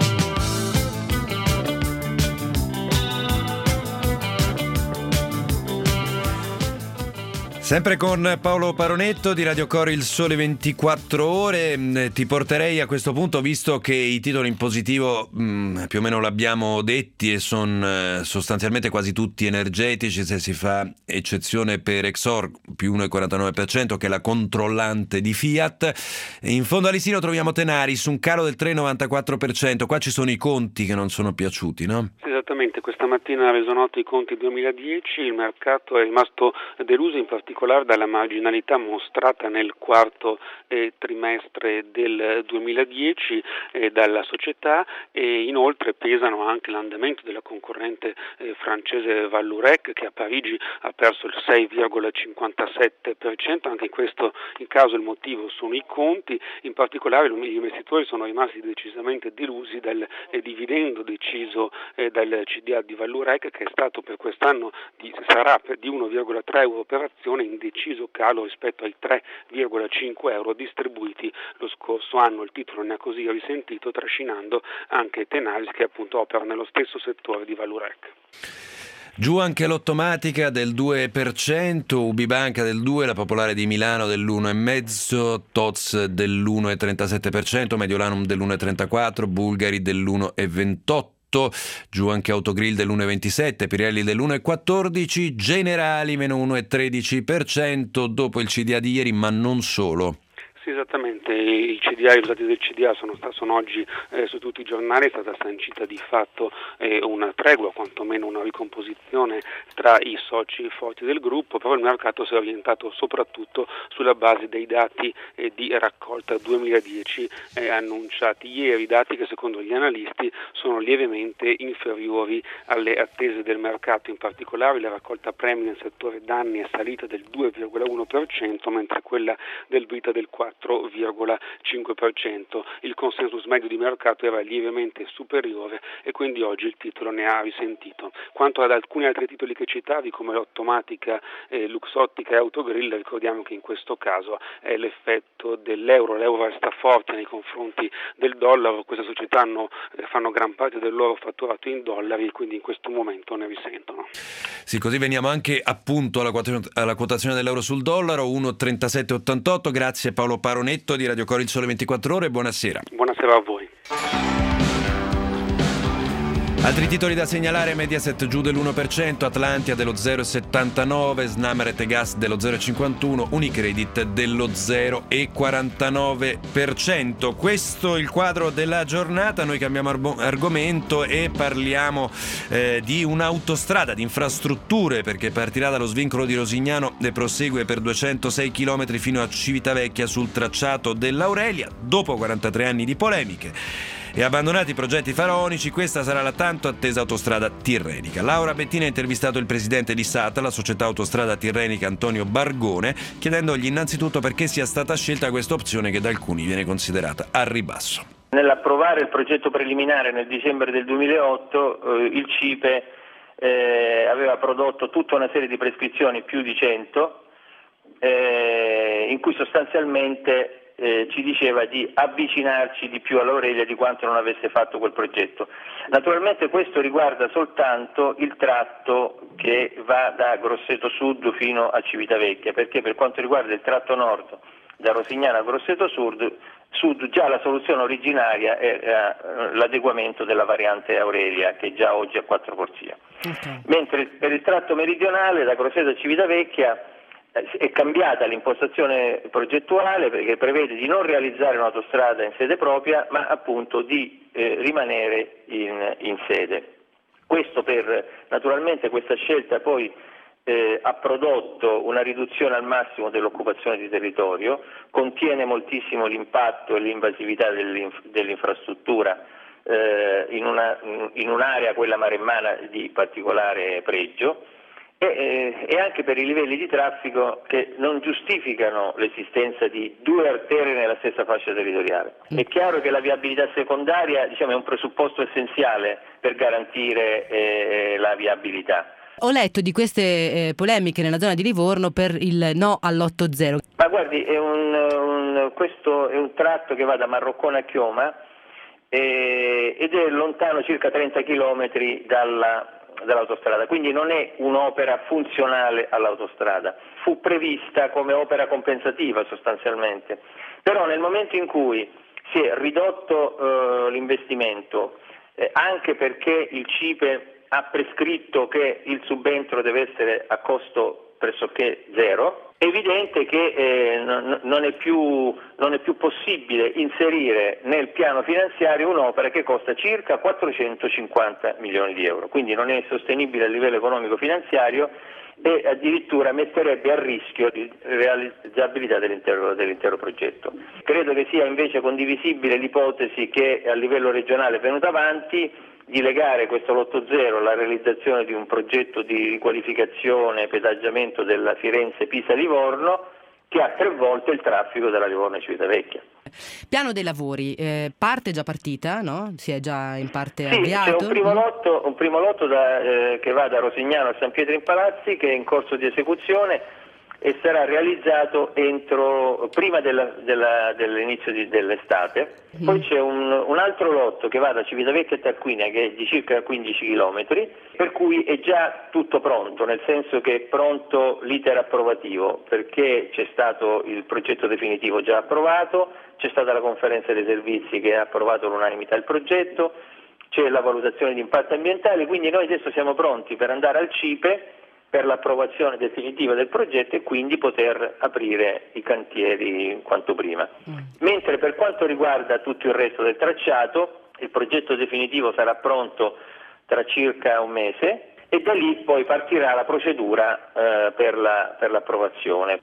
Speaker 2: Sempre con Paolo Paronetto di Radio Cori Il Sole 24 Ore. Ti porterei a questo punto, visto che i titoli in positivo più o meno l'abbiamo detti e sono sostanzialmente quasi tutti energetici, se si fa eccezione per Exor più 1,49% che è la controllante di Fiat. In fondo al listino troviamo Tenaris, un calo del 3,94%. Qua ci sono i conti che non sono piaciuti, no?
Speaker 6: Esattamente, questa mattina ha reso noto i conti 2010, il mercato è rimasto deluso in particolare dalla marginalità mostrata nel quarto trimestre del 2010 dalla società e inoltre pesano anche l'andamento della concorrente francese Vallourec che a Parigi ha perso il 6,57%, anche in questo caso il motivo sono i conti, in particolare gli investitori sono rimasti decisamente delusi dal dividendo deciso dal CDA di Vallourec che è stato per quest'anno sarà di 1,3 euro per azione, in deciso calo rispetto ai 3,5 euro distribuiti lo scorso anno. Il titolo ne ha così risentito, trascinando anche Tenaris che appunto opera nello stesso settore di Vallourec.
Speaker 2: Giù anche l'Ottomatica del 2%, Ubibanca del 2%, la Popolare di Milano dell'1,5%, TOZ dell'1,37%, Mediolanum dell'1,34%, Bulgari dell'1,28%. Giù anche Autogrill dell'1,27%, Pirelli dell'1,14%, Generali meno 1,13% dopo il CDA di ieri, ma non solo.
Speaker 6: Sì, esattamente, i risultati del CDA sono oggi su tutti i giornali, è stata sancita di fatto una tregua, quantomeno una ricomposizione tra i soci forti del gruppo, però il mercato si è orientato soprattutto sulla base dei dati di raccolta 2010 annunciati ieri, dati che secondo gli analisti sono lievemente inferiori alle attese del mercato, in particolare la raccolta premi nel settore danni è salita del 2,1%, mentre quella del vita del 4%. 4,5%. Il consensus medio di mercato era lievemente superiore e quindi oggi il titolo ne ha risentito. Quanto ad alcuni altri titoli che citavi come Lottomatica, Luxottica e Autogrill, ricordiamo che in questo caso è l'effetto dell'euro, l'euro resta forte nei confronti del dollaro, queste società fanno gran parte del loro fatturato in dollari e quindi in questo momento ne risentono.
Speaker 2: Sì, così veniamo anche appunto alla quotazione dell'euro sul dollaro, 1,3788. Grazie Paolo Paronetto di Radio Cori Il Sole 24 Ore, buonasera.
Speaker 6: Buonasera a voi.
Speaker 2: Altri titoli da segnalare: Mediaset giù dell'1%, Atlantia dello 0,79%, Snam Rete Gas dello 0,51%, Unicredit dello 0,49%. Questo è il quadro della giornata. Noi cambiamo argomento e parliamo di un'autostrada, di infrastrutture, perché partirà dallo svincolo di Rosignano e prosegue per 206 km fino a Civitavecchia sul tracciato dell'Aurelia. Dopo 43 anni di polemiche e abbandonati i progetti faraonici, questa sarà la tanto attesa autostrada tirrenica. Laura Bettini ha intervistato il presidente di SAT, la società autostrada tirrenica, Antonio Bargone, chiedendogli innanzitutto perché sia stata scelta questa opzione che da alcuni viene considerata al ribasso.
Speaker 7: Nell'approvare il progetto preliminare nel dicembre del 2008, il CIPE aveva prodotto tutta una serie di prescrizioni, più di 100, in cui sostanzialmente ci diceva di avvicinarci di più all'Aurelia di quanto non avesse fatto quel progetto. Naturalmente questo riguarda soltanto il tratto che va da Grosseto Sud fino a Civitavecchia, perché per quanto riguarda il tratto nord da Rosignano a Grosseto Sud già la soluzione originaria era l'adeguamento della variante Aurelia, che già oggi ha 4 corsie. Okay. Mentre per il tratto meridionale da Grosseto a Civitavecchia è cambiata l'impostazione progettuale, perché prevede di non realizzare un'autostrada in sede propria, ma appunto di rimanere in sede. Questo naturalmente questa scelta poi ha prodotto una riduzione al massimo dell'occupazione di territorio, contiene moltissimo l'impatto e l'invasività dell'infrastruttura in un'area, quella maremmana, di particolare pregio. E anche per i livelli di traffico che non giustificano l'esistenza di 2 arterie nella stessa fascia territoriale. È chiaro che la viabilità secondaria, è un presupposto essenziale per garantire la viabilità.
Speaker 8: Ho letto di queste polemiche nella zona di Livorno per il no all'8-0.
Speaker 7: Ma guardi, questo è un tratto che va da Marroccone a Chioma ed è lontano circa 30 chilometri dall'autostrada, quindi non è un'opera funzionale all'autostrada, fu prevista come opera compensativa sostanzialmente, però nel momento in cui si è ridotto l'investimento, anche perché il CIPE ha prescritto che il subentro deve essere a costo pressoché zero, è evidente che non è più possibile inserire nel piano finanziario un'opera che costa circa 450 milioni di euro, quindi non è sostenibile a livello economico-finanziario e addirittura metterebbe a rischio di realizzabilità dell'intero progetto. Credo che sia invece condivisibile l'ipotesi che a livello regionale è venuta avanti di legare questo lotto zero alla realizzazione di un progetto di riqualificazione e pedaggiamento della Firenze-Pisa-Livorno, che ha 3 volte il traffico della Livorno-Civitavecchia.
Speaker 8: Piano dei lavori, parte già partita, no? Si è già in parte
Speaker 7: sì,
Speaker 8: avviato?
Speaker 7: C'è un primo lotto che va da Rosignano a San Pietro in Palazzi, che è in corso di esecuzione e sarà realizzato prima dell'inizio dell'estate. Poi c'è un altro lotto che va da Civitavecchia a Tarquinia, che è di circa 15 chilometri, per cui è già tutto pronto, nel senso che è pronto l'iter approvativo, perché c'è stato il progetto definitivo già approvato, c'è stata la conferenza dei servizi che ha approvato all'unanimità il progetto, c'è la valutazione di impatto ambientale, quindi noi adesso siamo pronti per andare al CIPE per l'approvazione definitiva del progetto e quindi poter aprire i cantieri quanto prima. Mentre per quanto riguarda tutto il resto del tracciato, il progetto definitivo sarà pronto tra circa un mese e da lì poi partirà la procedura per l'approvazione.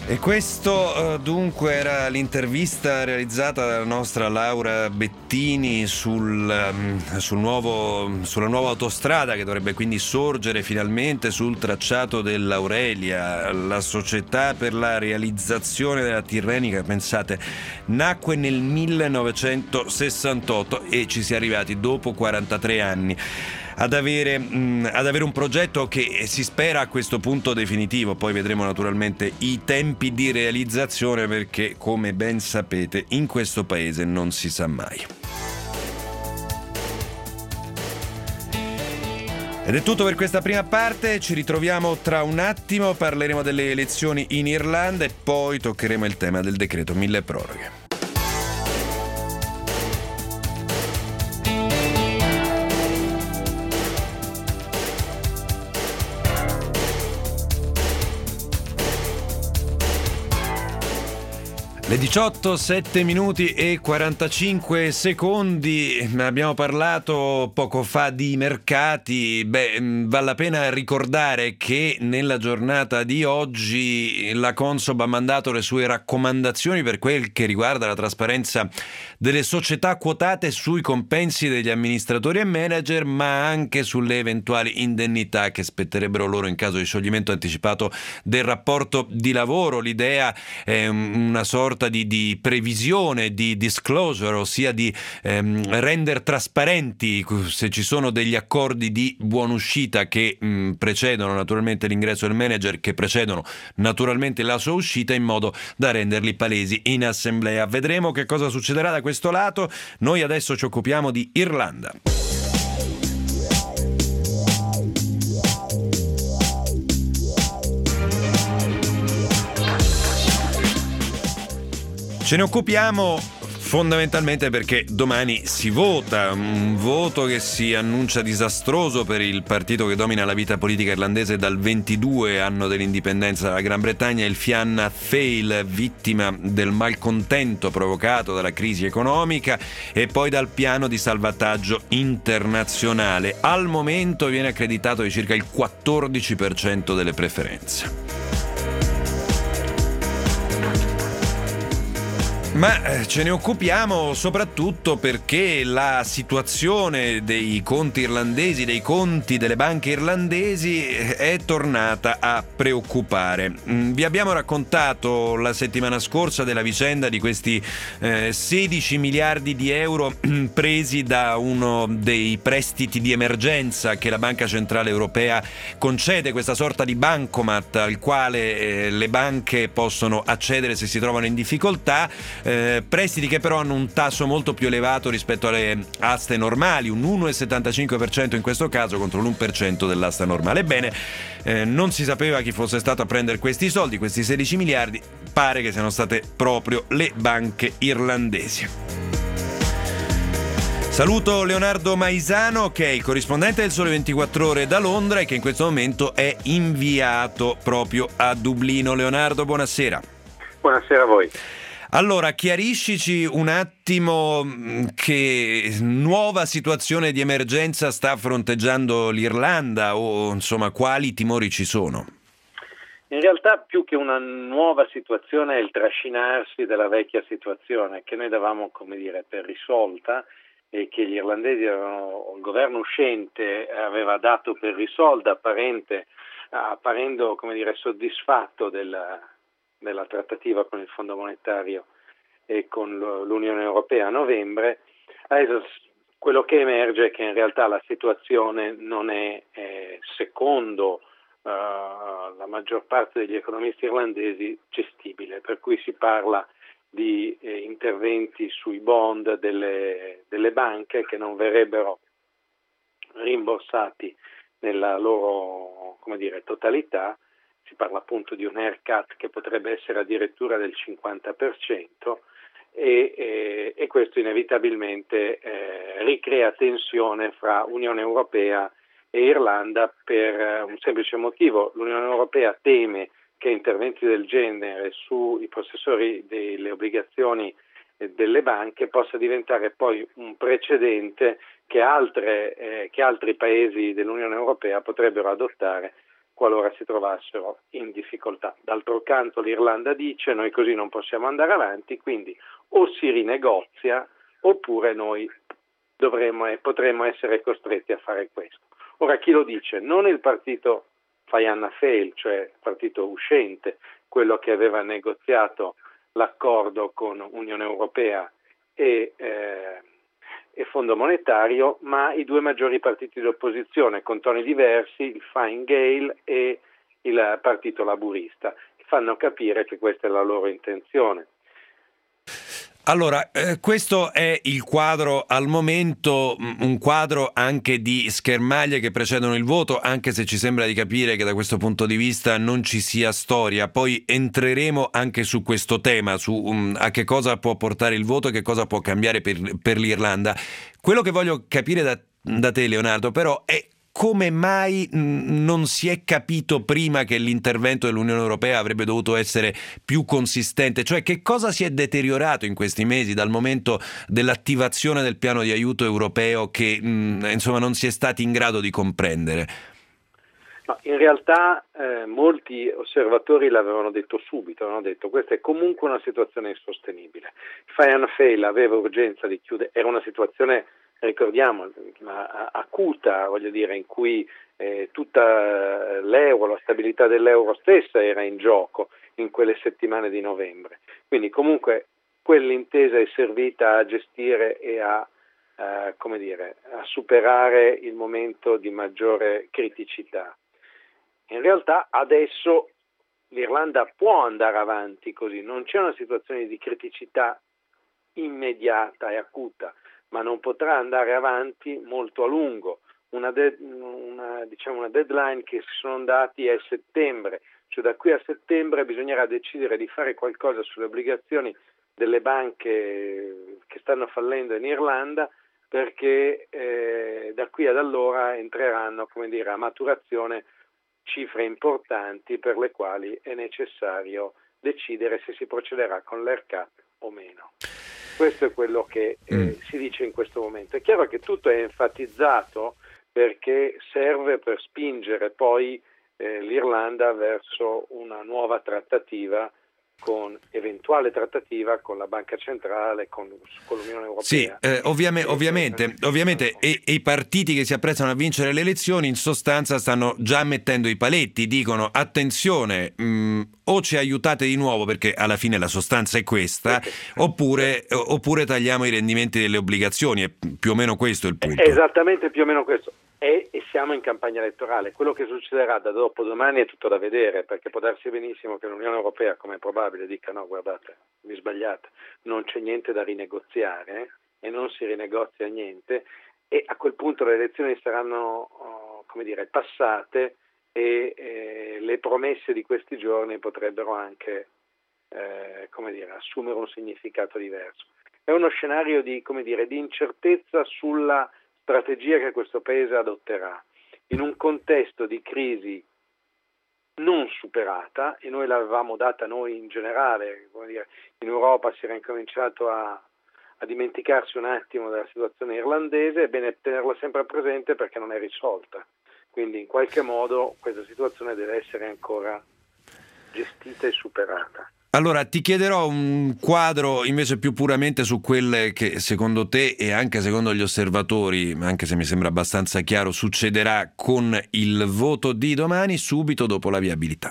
Speaker 2: E questo dunque era l'intervista realizzata dalla nostra Laura Bettini sulla nuova autostrada che dovrebbe quindi sorgere finalmente sul tracciato dell'Aurelia. La società per la realizzazione della Tirrenica, pensate, nacque nel 1968 e ci si è arrivati dopo 43 anni. Ad avere un progetto che si spera a questo punto definitivo. Poi vedremo naturalmente i tempi di realizzazione, perché come ben sapete in questo paese non si sa mai. Ed è tutto per questa prima parte, ci ritroviamo tra un attimo, parleremo delle elezioni in Irlanda e poi toccheremo il tema del decreto milleproroghe. Le 18, 7 minuti e 45 secondi, abbiamo parlato poco fa di mercati. Vale la pena ricordare che nella giornata di oggi la Consob ha mandato le sue raccomandazioni per quel che riguarda la trasparenza delle società quotate sui compensi degli amministratori e manager, ma anche sulle eventuali indennità che spetterebbero loro in caso di scioglimento anticipato del rapporto di lavoro. L'idea è una sorta di previsione, di disclosure, ossia di rendere trasparenti se ci sono degli accordi di buonuscita che precedono naturalmente l'ingresso del manager, che precedono naturalmente la sua uscita, in modo da renderli palesi in assemblea. Vedremo che cosa succederà da questo lato. Noi adesso ci occupiamo di Irlanda. Ce ne occupiamo fondamentalmente perché domani si vota, un voto che si annuncia disastroso per il partito che domina la vita politica irlandese dal 22 anno dell'indipendenza dalla Gran Bretagna, il Fianna Fáil, vittima del malcontento provocato dalla crisi economica e poi dal piano di salvataggio internazionale. Al momento viene accreditato di circa il 14% delle preferenze. Ma ce ne occupiamo soprattutto perché la situazione dei conti irlandesi, dei conti delle banche irlandesi, è tornata a preoccupare. Vi abbiamo raccontato la settimana scorsa della vicenda di questi 16 miliardi di euro presi da uno dei prestiti di emergenza che la Banca Centrale Europea concede, questa sorta di bancomat al quale le banche possono accedere se si trovano in difficoltà. Prestiti che però hanno un tasso molto più elevato rispetto alle aste normali, un 1,75% in questo caso contro l'1% dell'asta normale. Ebbene, non si sapeva chi fosse stato a prendere questi soldi, questi 16 miliardi, pare che siano state proprio le banche irlandesi. Saluto Leonardo Maisano, che è il corrispondente del Sole 24 Ore da Londra e che in questo momento è inviato proprio a Dublino. Leonardo, buonasera.
Speaker 9: Buonasera a voi.
Speaker 2: Allora, chiariscici un attimo che nuova situazione di emergenza sta fronteggiando l'Irlanda, o insomma quali timori ci sono?
Speaker 9: In realtà più che una nuova situazione è il trascinarsi della vecchia situazione che noi davamo, come dire, per risolta e che gli irlandesi il governo uscente aveva dato per risolta, apparendo, come dire, soddisfatto della trattativa con il Fondo Monetario e con l'Unione Europea a novembre. Adesso quello che emerge è che in realtà la situazione non è, secondo la maggior parte degli economisti irlandesi, gestibile, per cui si parla di interventi sui bond delle banche che non verrebbero rimborsati nella loro, come dire, totalità. Si parla appunto di un haircut che potrebbe essere addirittura del 50% e questo inevitabilmente ricrea tensione fra Unione Europea e Irlanda per un semplice motivo. L'Unione Europea teme che interventi del genere sui possessori delle obbligazioni delle banche possa diventare poi un precedente che altri paesi dell'Unione Europea potrebbero adottare qualora si trovassero in difficoltà. D'altro canto l'Irlanda dice: noi così non possiamo andare avanti, quindi o si rinegozia oppure noi dovremmo e potremmo essere costretti a fare questo. Ora, chi lo dice? Non il partito Fianna Fáil, cioè il partito uscente, quello che aveva negoziato l'accordo con Unione Europea e Fondo Monetario, ma i due maggiori partiti di opposizione, con toni diversi, il Fine Gael e il Partito Laburista, che fanno capire che questa è la loro intenzione.
Speaker 2: Allora, questo è il quadro al momento, un quadro anche di schermaglie che precedono il voto, anche se ci sembra di capire che da questo punto di vista non ci sia storia. Poi entreremo anche su questo tema, su a che cosa può portare il voto e che cosa può cambiare per l'Irlanda. Quello che voglio capire da te, Leonardo, però, è come mai non si è capito prima che l'intervento dell'Unione Europea avrebbe dovuto essere più consistente? Cioè, che cosa si è deteriorato in questi mesi dal momento dell'attivazione del piano di aiuto europeo che insomma non si è stati in grado di comprendere?
Speaker 9: No, in realtà molti osservatori l'avevano detto subito, hanno detto: questa è comunque una situazione insostenibile. Fianna Fáil aveva urgenza di chiudere, era una situazione, ricordiamo, acuta, voglio dire, in cui tutta l'euro, la stabilità dell'euro stessa era in gioco in quelle settimane di novembre. Quindi comunque quell'intesa è servita a gestire e a superare il momento di maggiore criticità. In realtà adesso l'Irlanda può andare avanti così, non c'è una situazione di criticità immediata e acuta, ma non potrà andare avanti molto a lungo. Una deadline che si sono dati è settembre, cioè da qui a settembre bisognerà decidere di fare qualcosa sulle obbligazioni delle banche che stanno fallendo in Irlanda, perché da qui ad allora entreranno, a maturazione cifre importanti per le quali è necessario decidere se si procederà con l'ERCAP o meno. Questo è quello che si dice in questo momento. È chiaro che tutto è enfatizzato perché serve per spingere poi l'Irlanda verso una nuova trattativa, con eventuale trattativa con la Banca Centrale, con l'Unione Europea.
Speaker 2: Sì, ovviamente e i partiti che si apprestano a vincere le elezioni in sostanza stanno già mettendo i paletti, dicono: attenzione, o ci aiutate di nuovo, perché alla fine la sostanza è questa, oppure tagliamo i rendimenti delle obbligazioni. È più o meno questo il punto.
Speaker 9: Esattamente, più o meno questo. E siamo in campagna elettorale. Quello che succederà da dopodomani è tutto da vedere, perché può darsi benissimo che l'Unione Europea, come è probabile, dica: no, guardate, vi sbagliate, non c'è niente da rinegoziare, e non si rinegozia niente, e a quel punto le elezioni saranno passate e le promesse di questi giorni potrebbero anche assumere un significato diverso. È uno scenario di incertezza sulla strategia che questo paese adotterà in un contesto di crisi non superata, e noi l'avevamo data noi in generale, in Europa si era incominciato a dimenticarsi un attimo della situazione irlandese. È bene tenerla sempre presente perché non è risolta, quindi in qualche modo questa situazione deve essere ancora gestita e superata.
Speaker 2: Allora ti chiederò un quadro invece più puramente su quelle che secondo te e anche secondo gli osservatori, anche se mi sembra abbastanza chiaro, succederà con il voto di domani, subito dopo la viabilità.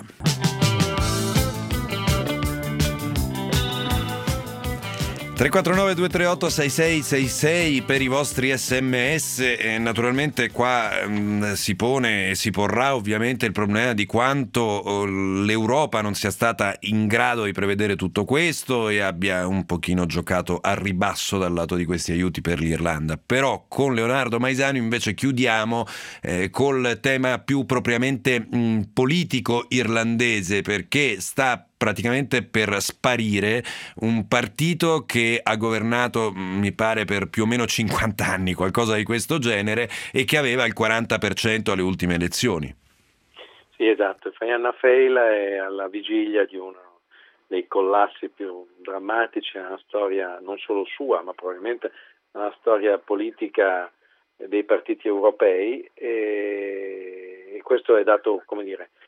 Speaker 2: 349-238-6666 per i vostri sms, e naturalmente qua si pone e si porrà ovviamente il problema di quanto l'Europa non sia stata in grado di prevedere tutto questo e abbia un pochino giocato a ribasso dal lato di questi aiuti per l'Irlanda. Però con Leonardo Maisano invece chiudiamo col tema più propriamente politico irlandese, perché sta praticamente per sparire un partito che ha governato, mi pare, per più o meno 50 anni, qualcosa di questo genere, e che aveva il 40% alle ultime elezioni.
Speaker 9: Sì, esatto. Fianna Fáil è alla vigilia di uno dei collassi più drammatici nella storia, non solo sua, ma probabilmente nella storia politica dei partiti europei, e questo è dato,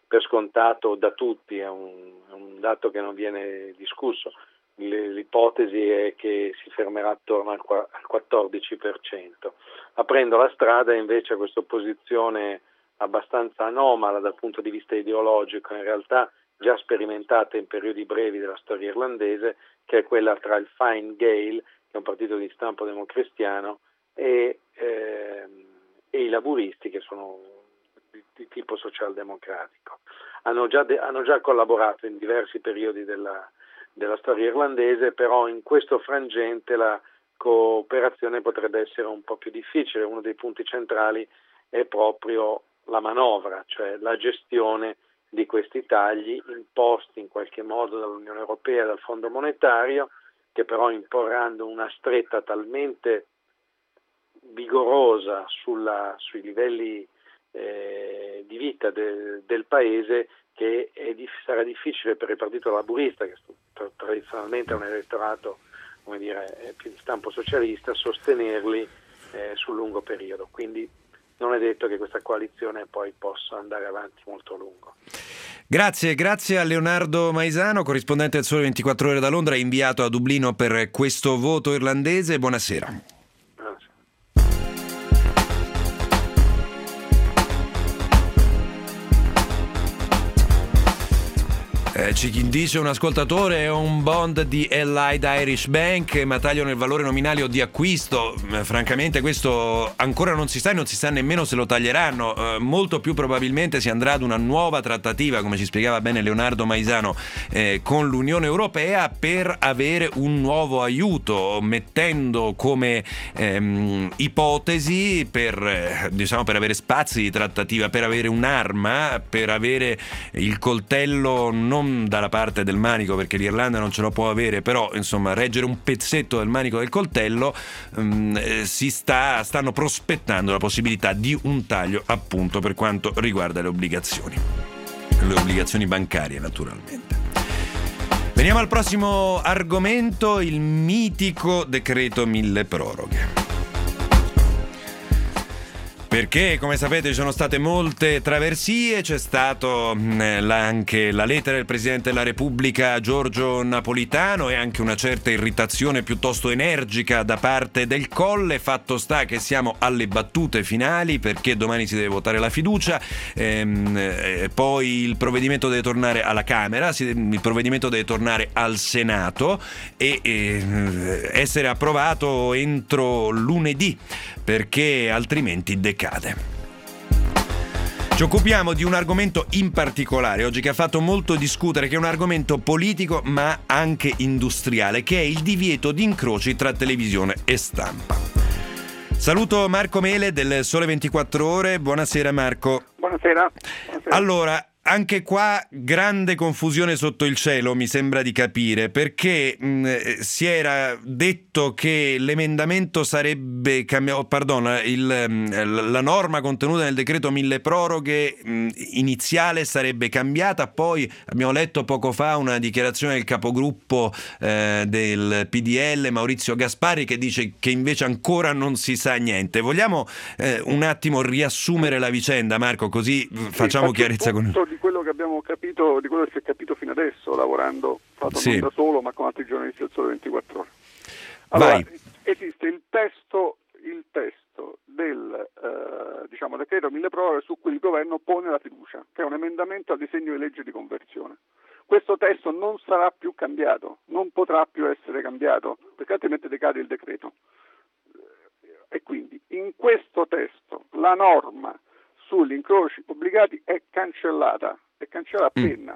Speaker 9: per scontato da tutti, è un dato che non viene discusso. L'ipotesi è che si fermerà attorno al 14%, aprendo la strada invece a questa opposizione abbastanza anomala dal punto di vista ideologico, in realtà già sperimentata in periodi brevi della storia irlandese, che è quella tra il Fine Gael, che è un partito di stampo democristiano, e i laburisti, che sono di tipo socialdemocratico. Hanno già collaborato in diversi periodi della storia irlandese, però in questo frangente la cooperazione potrebbe essere un po' più difficile. Uno dei punti centrali è proprio la manovra, cioè la gestione di questi tagli imposti in qualche modo dall'Unione Europea e dal Fondo Monetario, che però imporranno una stretta talmente vigorosa sui livelli di vita del paese che sarà difficile per il Partito Laburista, che tradizionalmente è un elettorato, come dire, più di stampo socialista, sostenerli sul lungo periodo. Quindi non è detto che questa coalizione poi possa andare avanti molto a lungo.
Speaker 2: Grazie a Leonardo Maisano, corrispondente del Sole 24 Ore da Londra, inviato a Dublino per questo voto irlandese. Buonasera. Ci dice un ascoltatore, è un bond di Allied Irish Bank, ma tagliano il valore nominale o di acquisto. Francamente questo ancora non si sa, e non si sa nemmeno se lo taglieranno. Molto più probabilmente si andrà ad una nuova trattativa, come ci spiegava bene Leonardo Maisano, con l'Unione Europea per avere un nuovo aiuto, mettendo come ipotesi per avere spazi di trattativa, per avere un'arma, per avere il coltello non dalla parte del manico, perché l'Irlanda non ce lo può avere, però insomma reggere un pezzetto del manico del coltello. Stanno prospettando la possibilità di un taglio, appunto, per quanto riguarda le obbligazioni bancarie, naturalmente. Veniamo al prossimo argomento, il mitico decreto mille proroghe. Perché, come sapete, ci sono state molte traversie, c'è stato anche la lettera del Presidente della Repubblica Giorgio Napolitano e anche una certa irritazione piuttosto energica da parte del Colle. Fatto sta che siamo alle battute finali, perché domani si deve votare la fiducia, poi il provvedimento deve tornare alla Camera, il provvedimento deve tornare al Senato e essere approvato entro lunedì, perché altrimenti decade. Ci occupiamo di un argomento in particolare oggi che ha fatto molto discutere, che è un argomento politico ma anche industriale, che è il divieto di incroci tra televisione e stampa. Saluto Marco Mele del Sole 24 Ore. Buonasera Marco.
Speaker 10: Buonasera.
Speaker 2: Allora, anche qua grande confusione sotto il cielo, mi sembra di capire, perché si era detto che l'emendamento sarebbe cambiato, la norma contenuta nel decreto mille proroghe iniziale sarebbe cambiata, poi abbiamo letto poco fa una dichiarazione del capogruppo del PDL Maurizio Gasparri, che dice che invece ancora non si sa niente. Vogliamo un attimo riassumere la vicenda, Marco, così facciamo chiarezza con
Speaker 10: di quello che abbiamo capito, di quello che si è capito fino adesso, lavorando, non da solo, ma con altri giornalisti del Sole 24 Ore. Allora, esiste il testo del decreto mille proroghe su cui il governo pone la fiducia, che è un emendamento al disegno di legge di conversione. Questo testo non sarà più cambiato, non potrà più essere cambiato, perché altrimenti decade il decreto. E quindi in questo testo la norma sugli incroci obbligati è cancellata a penna.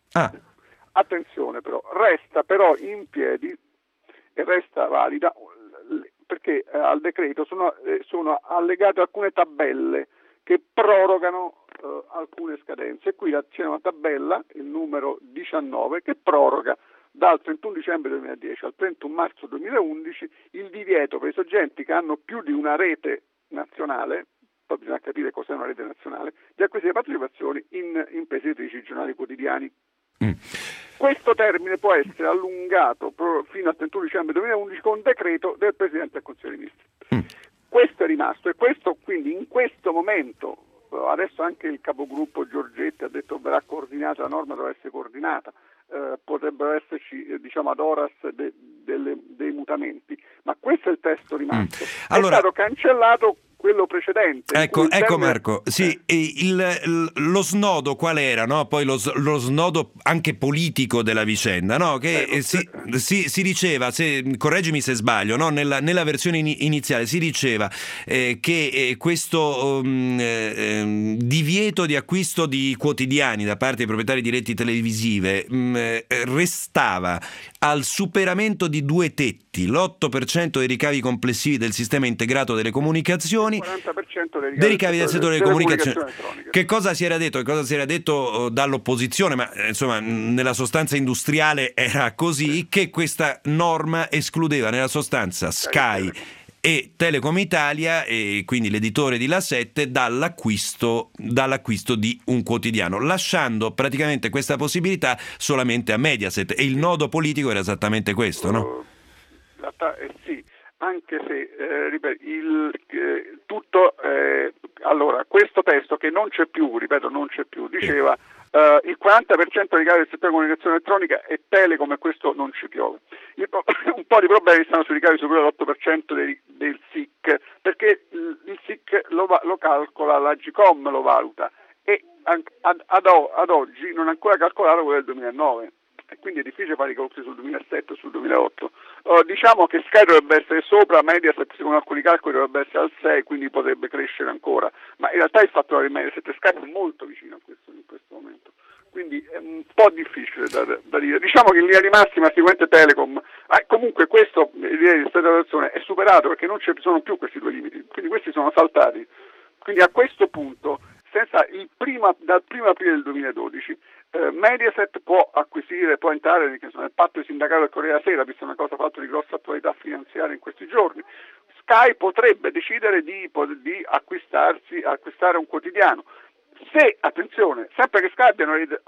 Speaker 10: Attenzione però, resta però in piedi e resta valida, perché al decreto sono allegate alcune tabelle che prorogano alcune scadenze. Qui c'è una tabella, il numero 19, che proroga dal 31 dicembre 2010 al 31 marzo 2011 il divieto per i soggetti che hanno più di una rete nazionale, poi bisogna capire cos'è una rete nazionale, di acquisire partecipazioni in imprese editrici, giornali quotidiani. Questo termine può essere allungato fino al 31 dicembre 2011 con decreto del Presidente del Consiglio dei Ministri. Questo è rimasto, e questo quindi in questo momento adesso anche il capogruppo Giorgetti ha detto verrà coordinata, la norma dovrà essere coordinata, potrebbero esserci ad horas dei mutamenti, ma questo è il testo rimasto. Allora, è stato cancellato quello precedente.
Speaker 2: Ecco Marco, sì, lo snodo qual era, no? Poi lo snodo anche politico della vicenda, no? Che si diceva, correggimi se sbaglio, no? Nella versione iniziale si diceva che questo divieto di acquisto di quotidiani da parte dei proprietari di reti televisive restava al superamento di 2 tetti, l'8% dei ricavi complessivi del sistema integrato delle comunicazioni,
Speaker 10: 40%
Speaker 2: dei ricavi del settore delle comunicazioni. Che cosa si era detto dall'opposizione, ma insomma nella sostanza industriale era così, che questa norma escludeva nella sostanza Sky e Telecom Italia, e quindi l'editore di La 7, dall'acquisto di un quotidiano, lasciando praticamente questa possibilità solamente a Mediaset, e il nodo politico era esattamente questo, no?
Speaker 10: In realtà sì, anche se tutto allora questo testo, che non c'è più, diceva il 40% dei ricavi del settore comunicazione elettronica e Telecom, e questo non ci piove. Un po' di problemi stanno sui ricavi superiori all'8% del SIC, perché il SIC lo calcola, l'Agcom lo valuta, e ad oggi non è ancora calcolato quello del 2009. E quindi è difficile fare i calcoli sul 2007 o sul 2008. Diciamo che Sky dovrebbe essere sopra, Mediaset secondo alcuni calcoli dovrebbe essere al 6, quindi potrebbe crescere ancora, ma in realtà il fattore di Mediaset e Sky è molto vicino a questo in questo momento, quindi è un po' difficile da dire. Diciamo che in linea di massima sicuramente Telecom, comunque questo di statalizzazione è superato, perché non ci sono più questi 2 limiti, quindi questi sono saltati. Quindi a questo punto, dal 1 aprile del 2012, Mediaset può entrare nel patto di sindacato del Corriere della Sera, visto una cosa fatta di grossa attualità finanziaria in questi giorni. Sky potrebbe decidere di acquistare un quotidiano. Se, attenzione, sempre che Sky abbia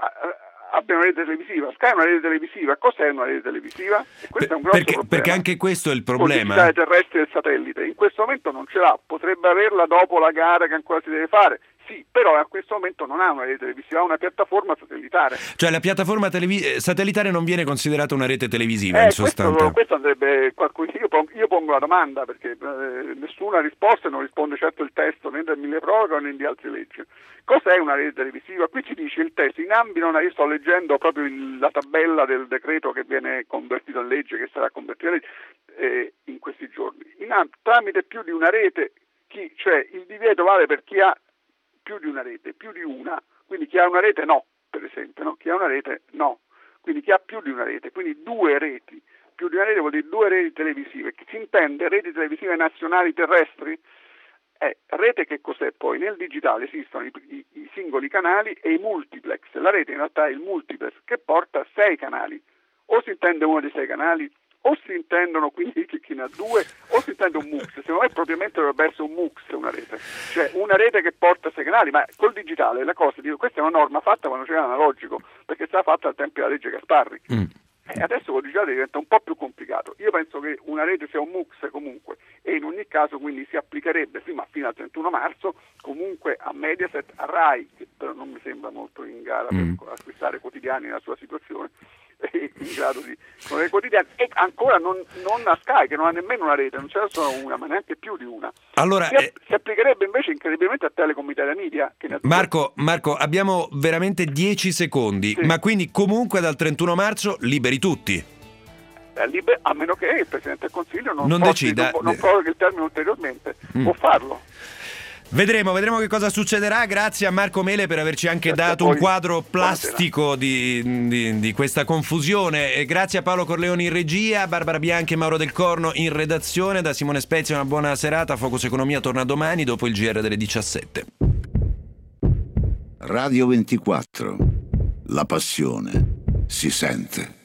Speaker 10: una rete televisiva. Sky è una rete televisiva. Cos'è una rete televisiva? Questo è un grosso problema.
Speaker 2: Perché anche questo è il problema.
Speaker 10: Il digitale terrestre del satellite. In questo momento non ce l'ha. Potrebbe averla dopo la gara che ancora si deve fare. Sì, però a questo momento non ha una rete televisiva, ha una piattaforma satellitare.
Speaker 2: Cioè la piattaforma satellitare non viene considerata una rete televisiva, in sostanza.
Speaker 10: Questo andrebbe qualcuno. Io pongo la domanda, perché nessuna risposta, non risponde certo il testo né del milleproroghe né di altre leggi. Cos'è una rete televisiva? Qui ci dice il testo, in ambito, io sto leggendo proprio la tabella del decreto che viene convertito in legge, che sarà convertito in legge in questi giorni. Tramite più di una rete, cioè il divieto vale per chi ha più di una rete, più di una, quindi chi ha una rete no, per esempio, no? Chi ha una rete no, quindi chi ha più di una rete, quindi 2 reti, più di una rete vuol dire 2 reti televisive, si intende reti televisive nazionali terrestri? Rete che cos'è poi? Nel digitale esistono i singoli canali e i multiplex, la rete in realtà è il multiplex che porta 6 canali, o si intende uno dei 6 canali, o si intendono quindi chi ne ha 2, o si intende un MUX. Secondo me propriamente dovrebbe essere un MUX una rete, cioè una rete che porta 6 canali, ma col digitale la cosa, questa è una norma fatta quando c'era l'analogico, perché è stata fatta al tempo della legge Gasparri. E adesso col digitale diventa un po' più complicato. Io penso che una rete sia un MUX comunque, e in ogni caso quindi si applicherebbe fino al 31 marzo comunque a Mediaset, a Rai, che però non mi sembra molto in gara per acquistare quotidiani nella sua situazione, in grado di quotidiani, e ancora non a Sky, che non ha nemmeno una rete, non c'è solo una, ma neanche più di una.
Speaker 2: Allora,
Speaker 10: si applicherebbe invece incredibilmente a Telecom Italia Media, che
Speaker 2: Marco, abbiamo veramente 10 secondi, sì. Ma quindi comunque dal 31 marzo liberi tutti.
Speaker 10: A meno che il Presidente del Consiglio non
Speaker 2: decida,
Speaker 10: non proroghi il termine ulteriormente, può farlo.
Speaker 2: Vedremo che cosa succederà. Grazie a Marco Mele per averci anche dato un quadro plastico di questa confusione, e grazie a Paolo Corleoni in regia, Barbara Bianchi e Mauro Del Corno in redazione. Da Simone Spezia una buona serata. Focus Economia torna domani dopo il GR delle 17.
Speaker 11: Radio 24. La passione si sente.